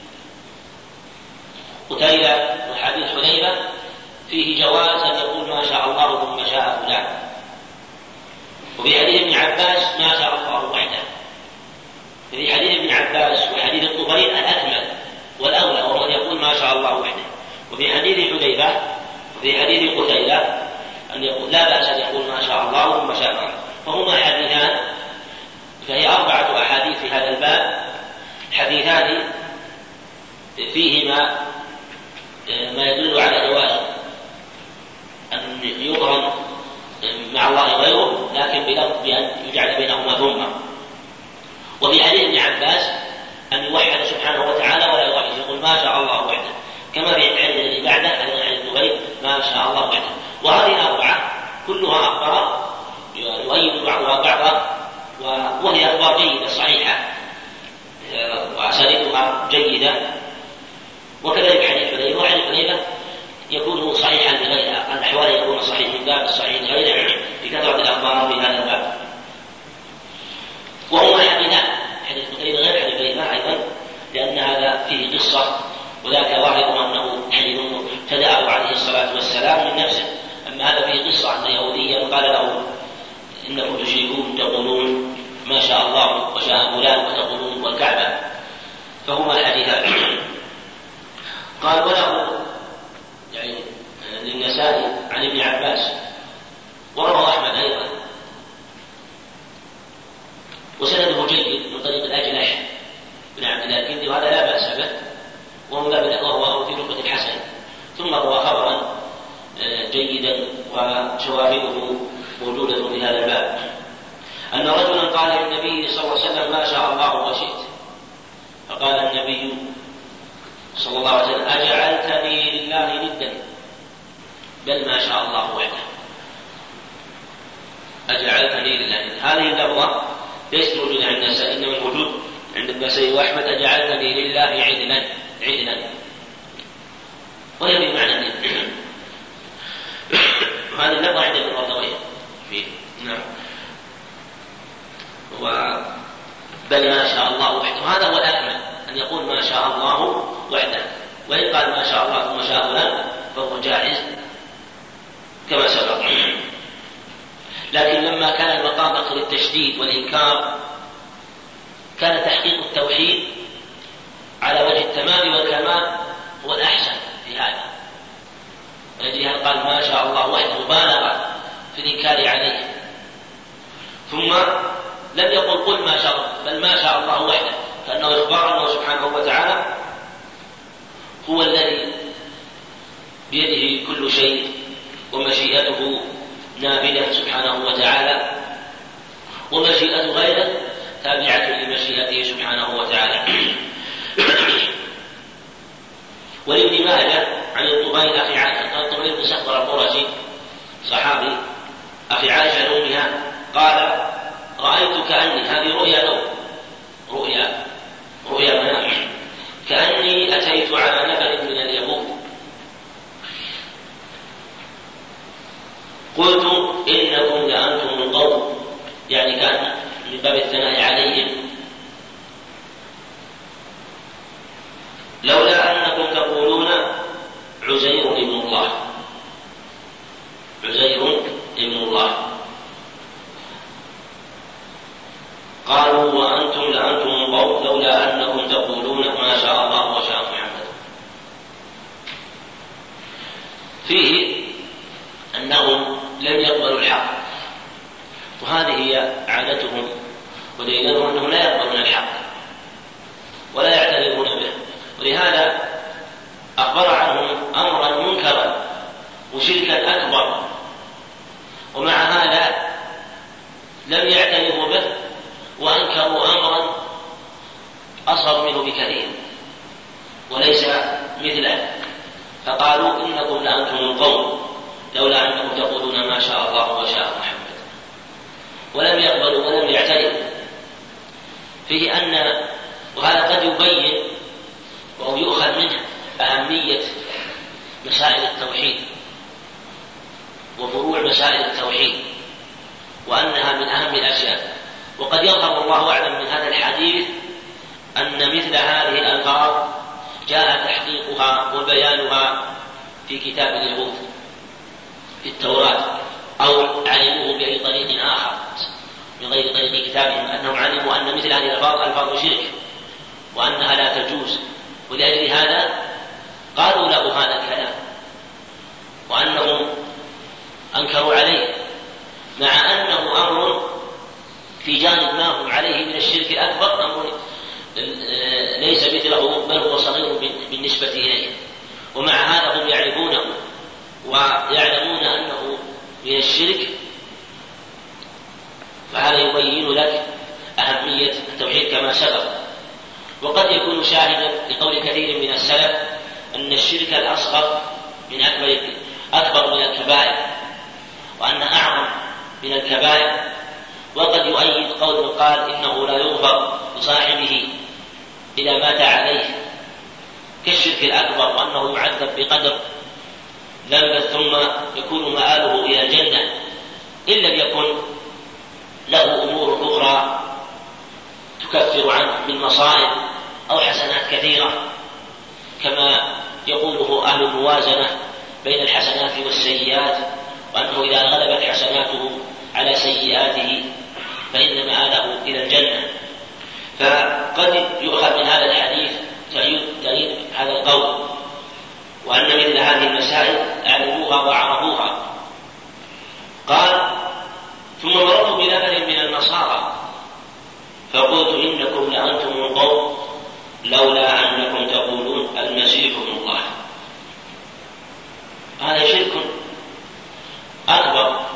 قتيلة وحديث حذيفة فيه جواز أن يقول ما شاء الله ثم شاء فلان، وفي حديث ابن عباس ما شاء الله وحده. في حديث ابن عباس وحديث الطفيل الأكمل والأولى وهو أن يقول ما شاء الله وحده، وفي حديث حذيفة وفي حديث قتيلة أن يقول لا بأس أن يقول ما شاء الله ثم شاء الله. فهما حديثان، فهي أربعة أحاديث في هذا الباب، حديثان فيهما ما يدل على جواز أن يقرن مع الله غيره، لكن بأن يجعل بينهما ثم. وفي حديث ابن عباس أن يوحد سبحانه وتعالى ولا يغير، يقول ما شاء الله وحده، كما في الحديث الذي بعده شاء الله وحده. وهذه الأربعة كلها أخبار يؤيد بعضها بعضا، وهي أخبار جيدة صحيحة وأساليبها جيدة. وكذلك حديث حذيفة، وحديث حذيفة يكون صحيحا لغيرها، الأحوال يكون صحيح من باب الصحيح لغيره بكثرة الأخبار في هذا الباب. وهو حديثان، حديث حذيفة غير حديث حذيفة أيضا، لأن هذا فيه قصة، وذاك ظاهر أنه حديث ابتدأه عليه الصلاة والسلام من نفسه. أما هذا فيه قصة أن يهوديا قال له إنكم تشركون تقولون ما شاء الله وشاء فلان وتقولون والكعبة، فهما الحديثان. قال وله يعني للنسائي عن ابن عباس، وروى أحمد أيضا، وسنده جيد من طريق الأجلح بن عبد الله الكندي، وهذا لا بأس به، وهو في رتبة الحسن. ثم روى خبرا جيدا وشواهده موجودة في هذا الباب، أن رجلا قال للنبي صلى الله عليه وسلم ما شاء الله وشئت، فقال النبي صلى الله عليه وسلم أجعلتني لله ندا، بل ما شاء الله وحده. أجعلتني لله ندا، هذه اللفظة ليست موجودة عند النسائي، إنما الموجود عند النسائي وأحمد أجعلتني لله عدلا عدلا، وهي بمعنى الند. وهذه اللفظة عند ابن الرضوي فيه نعم، بل ما شاء الله وحده، وهذا هو الأكمل أن يقول ما شاء الله وحده، وإن قال ما شاء الله ثم شاء فلان فهو جائز كما سبق. لكن لما كان المقام أخذ التشديد والإنكار كان تحقيق التوحيد على وجه التمام والكمال هو الأحسن في هذا، ولذلك قال ما شاء الله وحده مبالغة في الإنكار عليه. ثم لم يقل قل ما شاء الله، بل ما شاء الله وحده، كأنه إخبار أنه سبحانه وتعالى هو الذي بيده كل شيء، ومشيئته نافذة سبحانه وتعالى، ومشيئة غيره تابعة لمشيئته سبحانه وتعالى. ولابن ماجه عن الطفيل أخي عائشة، قال الطفيل بن سخبر القرشي صحابي أخي عائشة عن أمها قال رأيت كأني، هذه رؤيا نوم، رؤيا رؤيا منام، كأني أتيت على نفر من اليهود قلت إنكم لأنتم القوم، يعني كان من باب الثناء عليهم، لولا أنكم تقولون عزير ابن الله، عزير ابن الله، قالوا وأنتم لأنتم القوم لولا أنكم تقولون ما شاء الله وشاء محمد. فيه أنهم لم يقبلوا الحق، وهذه هي عادتهم ودليلهم أنهم لا يقبلون الحق ولا يعترفون به، ولهذا أخبر عنهم أمرا منكرا وشركا أكبر، ومع هذا لم يعترفوا به وأنكروا أمرا أصغر منه بكثير وليس مثله، فقالوا إنكم لأنتم القوم لولا أنكم تقولون ما شاء الله وشاء محمد، ولم يقبلوا ولم يعترفوا. فيه أن وهذا قد يبين أو يؤخذ منه أهمية مسائل التوحيد وفروع مسائل التوحيد، وأنها من أهم الأشياء. وقد يظهر الله أعلم من هذا الحديث أن مثل هذه الألفاظ جاء تحقيقها وبيانها في كتاب اليهود في التوراة، أو علموه بأي طريق آخر من غير طريق كتابهم، أنهم علموا أن مثل هذه الألفاظ ألفاظ شرك وأنها لا تجوز، ولأجل هذا قالوا له هذا الكلام، وأنهم أنكروا عليه، مع أنه أمر في جانب ما هم عليه من الشرك الأكبر أمر ليس مثله، بل هو صغير بالنسبة إليه، ومع هذا هم يعرفونه ويعلمون أنه من الشرك. فهذا يبين لك أهمية التوحيد كما سبق. وقد يكون شاهدا لقول كثير من السلف أن الشرك الأصغر من أكبر أكبر الكبائر وأنها أعظم من الكبائر. وقد يؤيد قول قال إنه لا يغفر لصاحبه إذا مات عليه كالشرك الأكبر، وأنه يعذب بقدر ذنبه ثم يكون مآله إلى الجنة إن لم يكن له أمور أخرى تكفر عنه من مصائب أو حسنات كثيرة، كما يقوله أهل الموازنة بين الحسنات والسيئات، وأنه إذا غلبت حسناته على سيئاته فإن مآله إلى الجنة. فقد يؤخذ من هذا الحديث تأييد هذا القول، وأن مثل هذه المسائل أعلموها وعرفوها. قال: ثم مررت بنفر من النصارى فقلت إنكم لأنتم القوم لولا أنكم تقولون المسيح ابن الله. هذا شرك أكبر.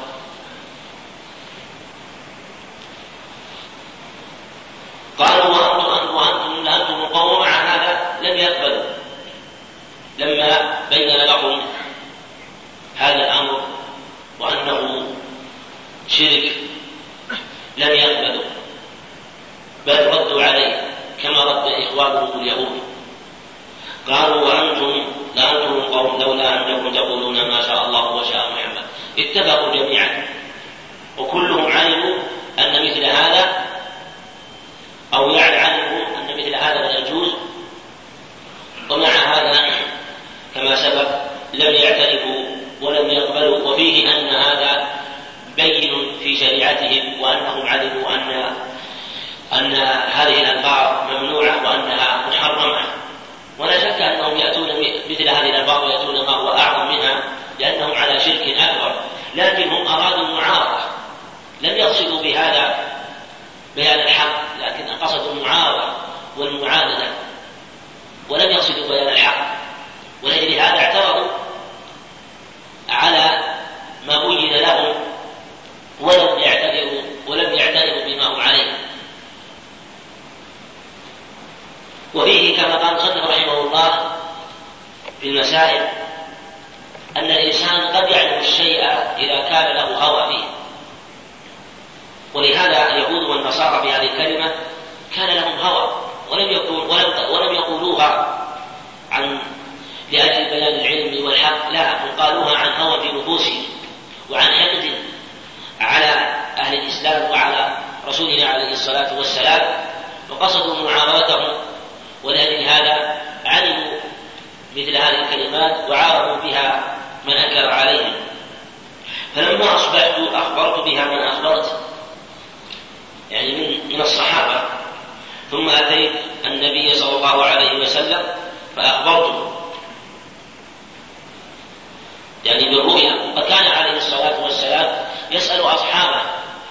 قالوا وأنتم وأنتم لأنتم القوم، ومع هذا لم يقبلوا. لما بين لهم هذا الأمر وأنه شرك لم يقبلوا، بل ردوا عليه كما رد إخوانهم اليهود. قالوا وأنتم لأنتم القوم لولا أنكم تقولون ما شاء الله وشاء محمد. اتفقوا جميعا وكلهم علموا أن مثل هذا أو يعلموا أن مثل هذا لا يجوز، ومع هذا كما سبق لم يعترفوا ولم يقبلوا. وفيه أن هذا بين في شريعتهم، وأنهم علموا أن أن هذه الألفاظ ممنوعة وأنها محرمة. ولا شك أنهم يأتون مثل هذه الألفاظ ويأتون ما هو أعظم منها لأنهم على شرك أكبر، لكن هم أرادوا المعارضة، لم يقصدوا بهذا بيان الحق، لكن قصدوا المعارضة والمعاندة ولم يقصدوا بيان الحق. ولأجل هذا اعترضوا على ما بين لهم ولم يعترفوا ولم يعترفوا بما هم عليه. وفيه كما قال المصنف رحمه الله في المسائل أن الإنسان قد يعلم الشيء إذا كان له هوى فيه، ولهذا اليهود والنصارى بهذه الكلمة كان لهم هوى ولم يكون ولم, ولم يقولوها عن لأجل بيان العلم والحق، لا، قالوها عن هوى في نفوسهم وعن حقد على أهل الإسلام وعلى رسولنا عليه الصلاة والسلام، وقصدوا معارضتهم. ولأجل هذا علموا مثل هذه الكلمات وعارضوا بها من أنكر عليهم. فلما أصبحت أخبرت بها من أخبرت، يعني من, من الصحابة، ثم أتيت النبي صلى الله عليه وسلم فأخبرته يعني بالرؤيا. فكان عليه الصلاة والسلام يسأل أصحابه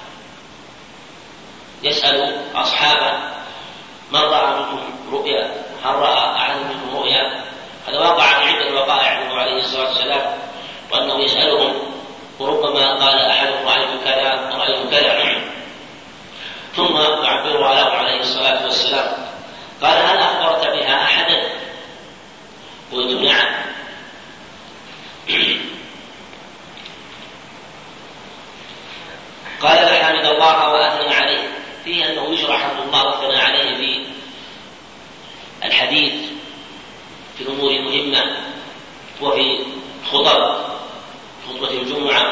يسأل أصحابه من رأى منكم رؤيا؟ هل رأى أحد منكم رؤيا؟ هذا وقع عن عدة وقائع منه عليه الصلاة والسلام، وأنه يسألهم، وربما قال أحد رأيت كذا ورأيت كذا، ثم يعبرها له عليه الصلاة والسلام. قال هل أخبرت بها أحدا؟ قلت نعم. قال فحمد الله وأثنى عليه. فيه أنه يشرع حمد الله واثنى عليه في الحديث في الأمور المهمة وفي خطب خطبة الجمعة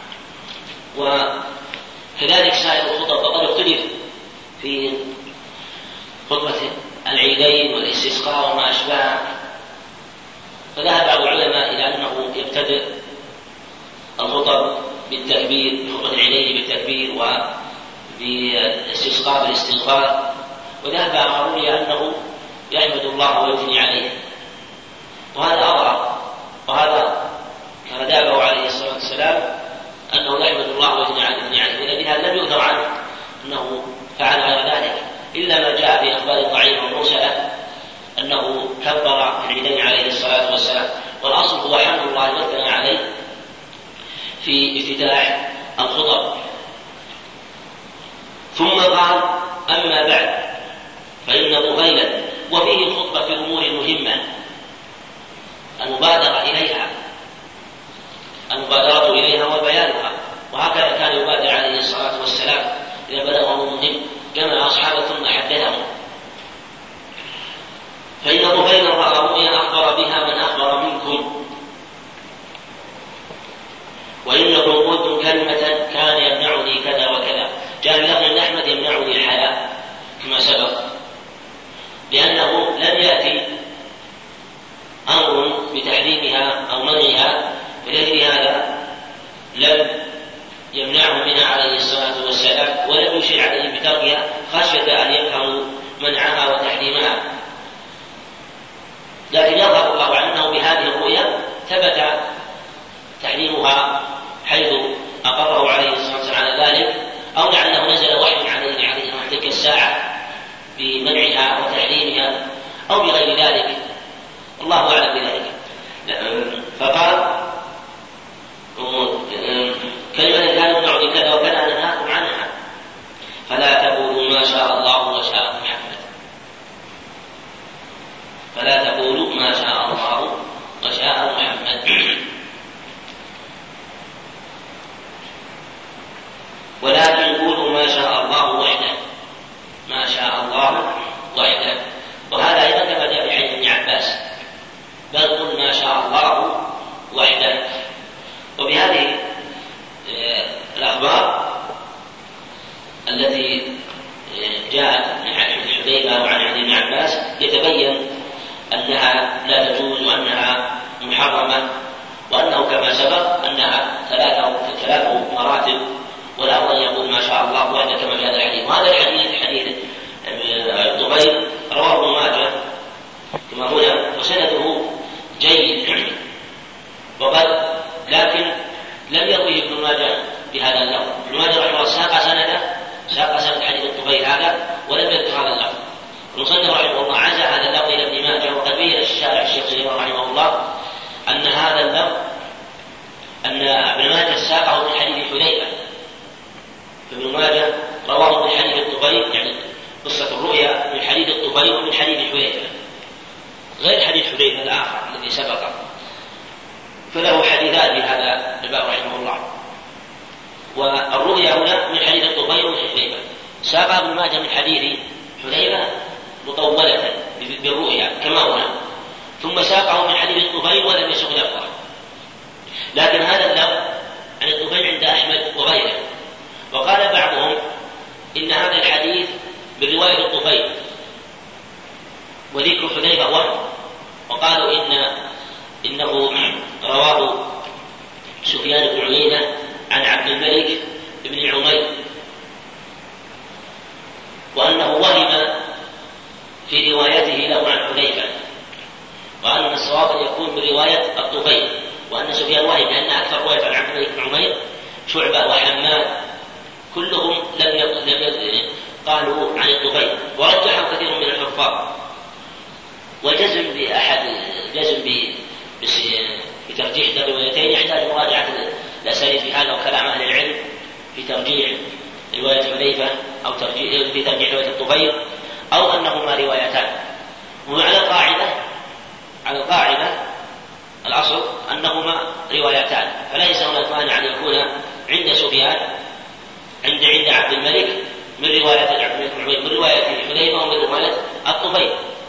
وكذلك سائر الخطب. وقد اختلف في خطبة العيدين والاستسقاء وما أشبهه، فذهب بعض العلماء إلى أنه يبتدئ الخطب بالتكبير، بخطبة العيدين بالتكبير وبالاستسقاء بالاستغفار، وذهب آخرون إلى أنه يحمد الله ويثني عليه، وهذا أظهر، وهذا كان دابه عليه الصلاة والسلام أنه يحمد الله ويثني عليه، ولذلك لم يؤثر عنه أنه فعل غير ذلك، إلا ما جاء في أخبار ضعيفة ومرسلة أنه كبر في العيدين عليه الصلاة والسلام. والأصل هو حمد الله والثناء عليه في افتتاح الخطب. ثم قال أما بعد فإن طفيلا، وفيه الخطبة في الأمور المهمة، المبادرة إليها المبادرة إليها وبيانها، وهكذا كان يبادر عليه الصلاة والسلام إذا بلغه مهم جمع أصحابه ثم حدثهم. فإن طفيلا رأى رؤيا أخبر بها من أخبر منكم، وإنكم قلتم كلمة كان يمنعني كذا وكذا. جاء بلفظ أن أحمد يمنعني الحياة كما سبق، لأنه لم يأتي أمر بتحريمها أو منعها، ولأجل هذا لم يمنعه منها عليه الصلاة والسلام، ولم يشير عليه بتركها خشية أن يفهموا منعها وتحريمها. لكن يظهر الله أنه بهذه الرؤيا ثبت تحريمها حيث أقره عليه الصلاة والسلام على ذلك، أو لعله نزل وحي عليه عليه تلك الساعة بمنعها وتحريمها أو بغير ذلك، الله أعلم بذلك. فقال كلمة كان يمنعني كذا وكذا نهاكم عنها، فلا تقولوا ما شاء الله وشاء محمد، فلا تقولوا ما شاء الله وشاء محمد، ولكن قولوا ما شاء الله وحده، ما شاء الله وحده. وهذا أيضا كما جاء في حديث ابن عباس، بل قل ما شاء الله وحده. وبهذه الأخبار التي جاءت من حذيفة وعن ابن عباس يتبين أنها لا تجوز وأنها محرمة، وأنه كما سبق أنها ثلاثة ثلاث مراتب، ولا أفضل يقول ما شاء الله وحده كما في هذا الحديث. وهذا الحديث حديث الطفيل رواه ابن ماجه كما هنا، وسنده جيد، وقد لكن لم يرويه ابن ماجه بهذا اللفظ. ابن ماجه رحمه الله ساق سنده ساق سند حديث الطفيل هذا ولم يذكر هذا اللفظ. المصنف رحمه الله عزى هذا اللفظ الى ابن ماجه، وقد بين الشارع الشيخ سليمان رحمه الله ان هذا اللفظ ان ابن ماجه ساقه من حديث حذيفه، ابن ماجه رواه من حديث الطفيل، يعني قصه الرؤيا من حديث الطفيل ومن حديث حذيفه غير حديث حذيفه الاخر الذي سبق، فله حديثان في هذا الباب رحمه الله. والرؤيا هنا من حديث الطفيل ومن حذيفه، ساق ابن ماجه من حديث حذيفه مطولة بالرؤيا كما هنا، ثم ساقه من حديث الطفيل ولم يسق لفظه. لكن هذا اللفظ عن الطفيل عند أحمد وغيره، وقال بعضهم إن هذا الحديث برواية الطفيل وذكر حذيفة وهم، وقالوا إن إنه رواه سفيان بن عيينة عن عبد الملك بن عمير، وأنه وهم في روايته له عن حذيفة، وأن الصواب أن يكون برواية الطفيل، وأن سفيان وهم لأن أكثر رواية عن عبد الملك بن عمير شعبة وحماد كلهم لم لم قالوا عن الطفيل، ورجحه كثير من الحفاظ. وجزم بأحد جزم بترجيح الروايتين يحتاج مراجعة الأسانيد في هذا وكلام أهل العلم في ترجيح رواية حذيفة أو ترجيح في ترجيح رواية الطفيل، أو أنهما روايتان. وعلى القاعدة على القاعدة الأصل أنهما روايتان، فليس هناك مانع أن يكون عند سفيان عند عند عبد الملك من رواية عبد الملك من رواية حذيفة ومن رواية الطفيل،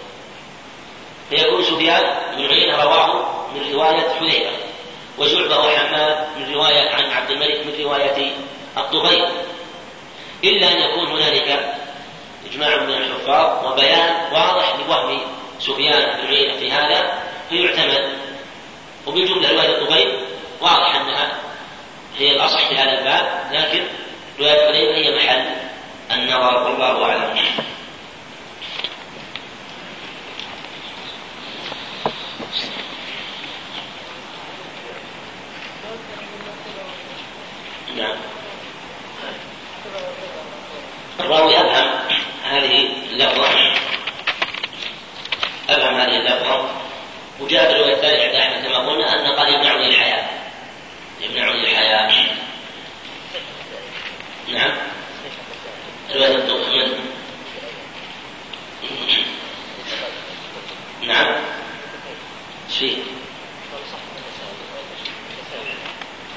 فيكون سفيان بن عيينة رواه من رواية حذيفة، وشعبة وحماد من رواية عن عبد الملك من رواية الطفيل، إلا أن يكون هنالك إجماع من الحفاظ وبيان واضح لوهم سفيان بن عيينة في هذا فيعتمد. وبالجملة رواية الطفيل واضح أنها هي الأصح في هذا الباب، لكن رواية حذيفة هي محل النظر والله أعلم. نعم. الراوي أفهم هذه اللفظة أفهم هذه اللفظة وجاء في الرواية الثانية عند أحمد كما قلنا أن قال يمنعني الحياة يمنعني الحياة. نعم. رواية الدخل نعم. شيء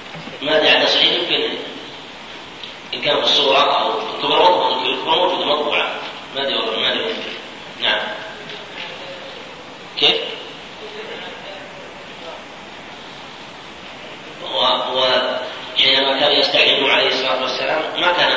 ما كان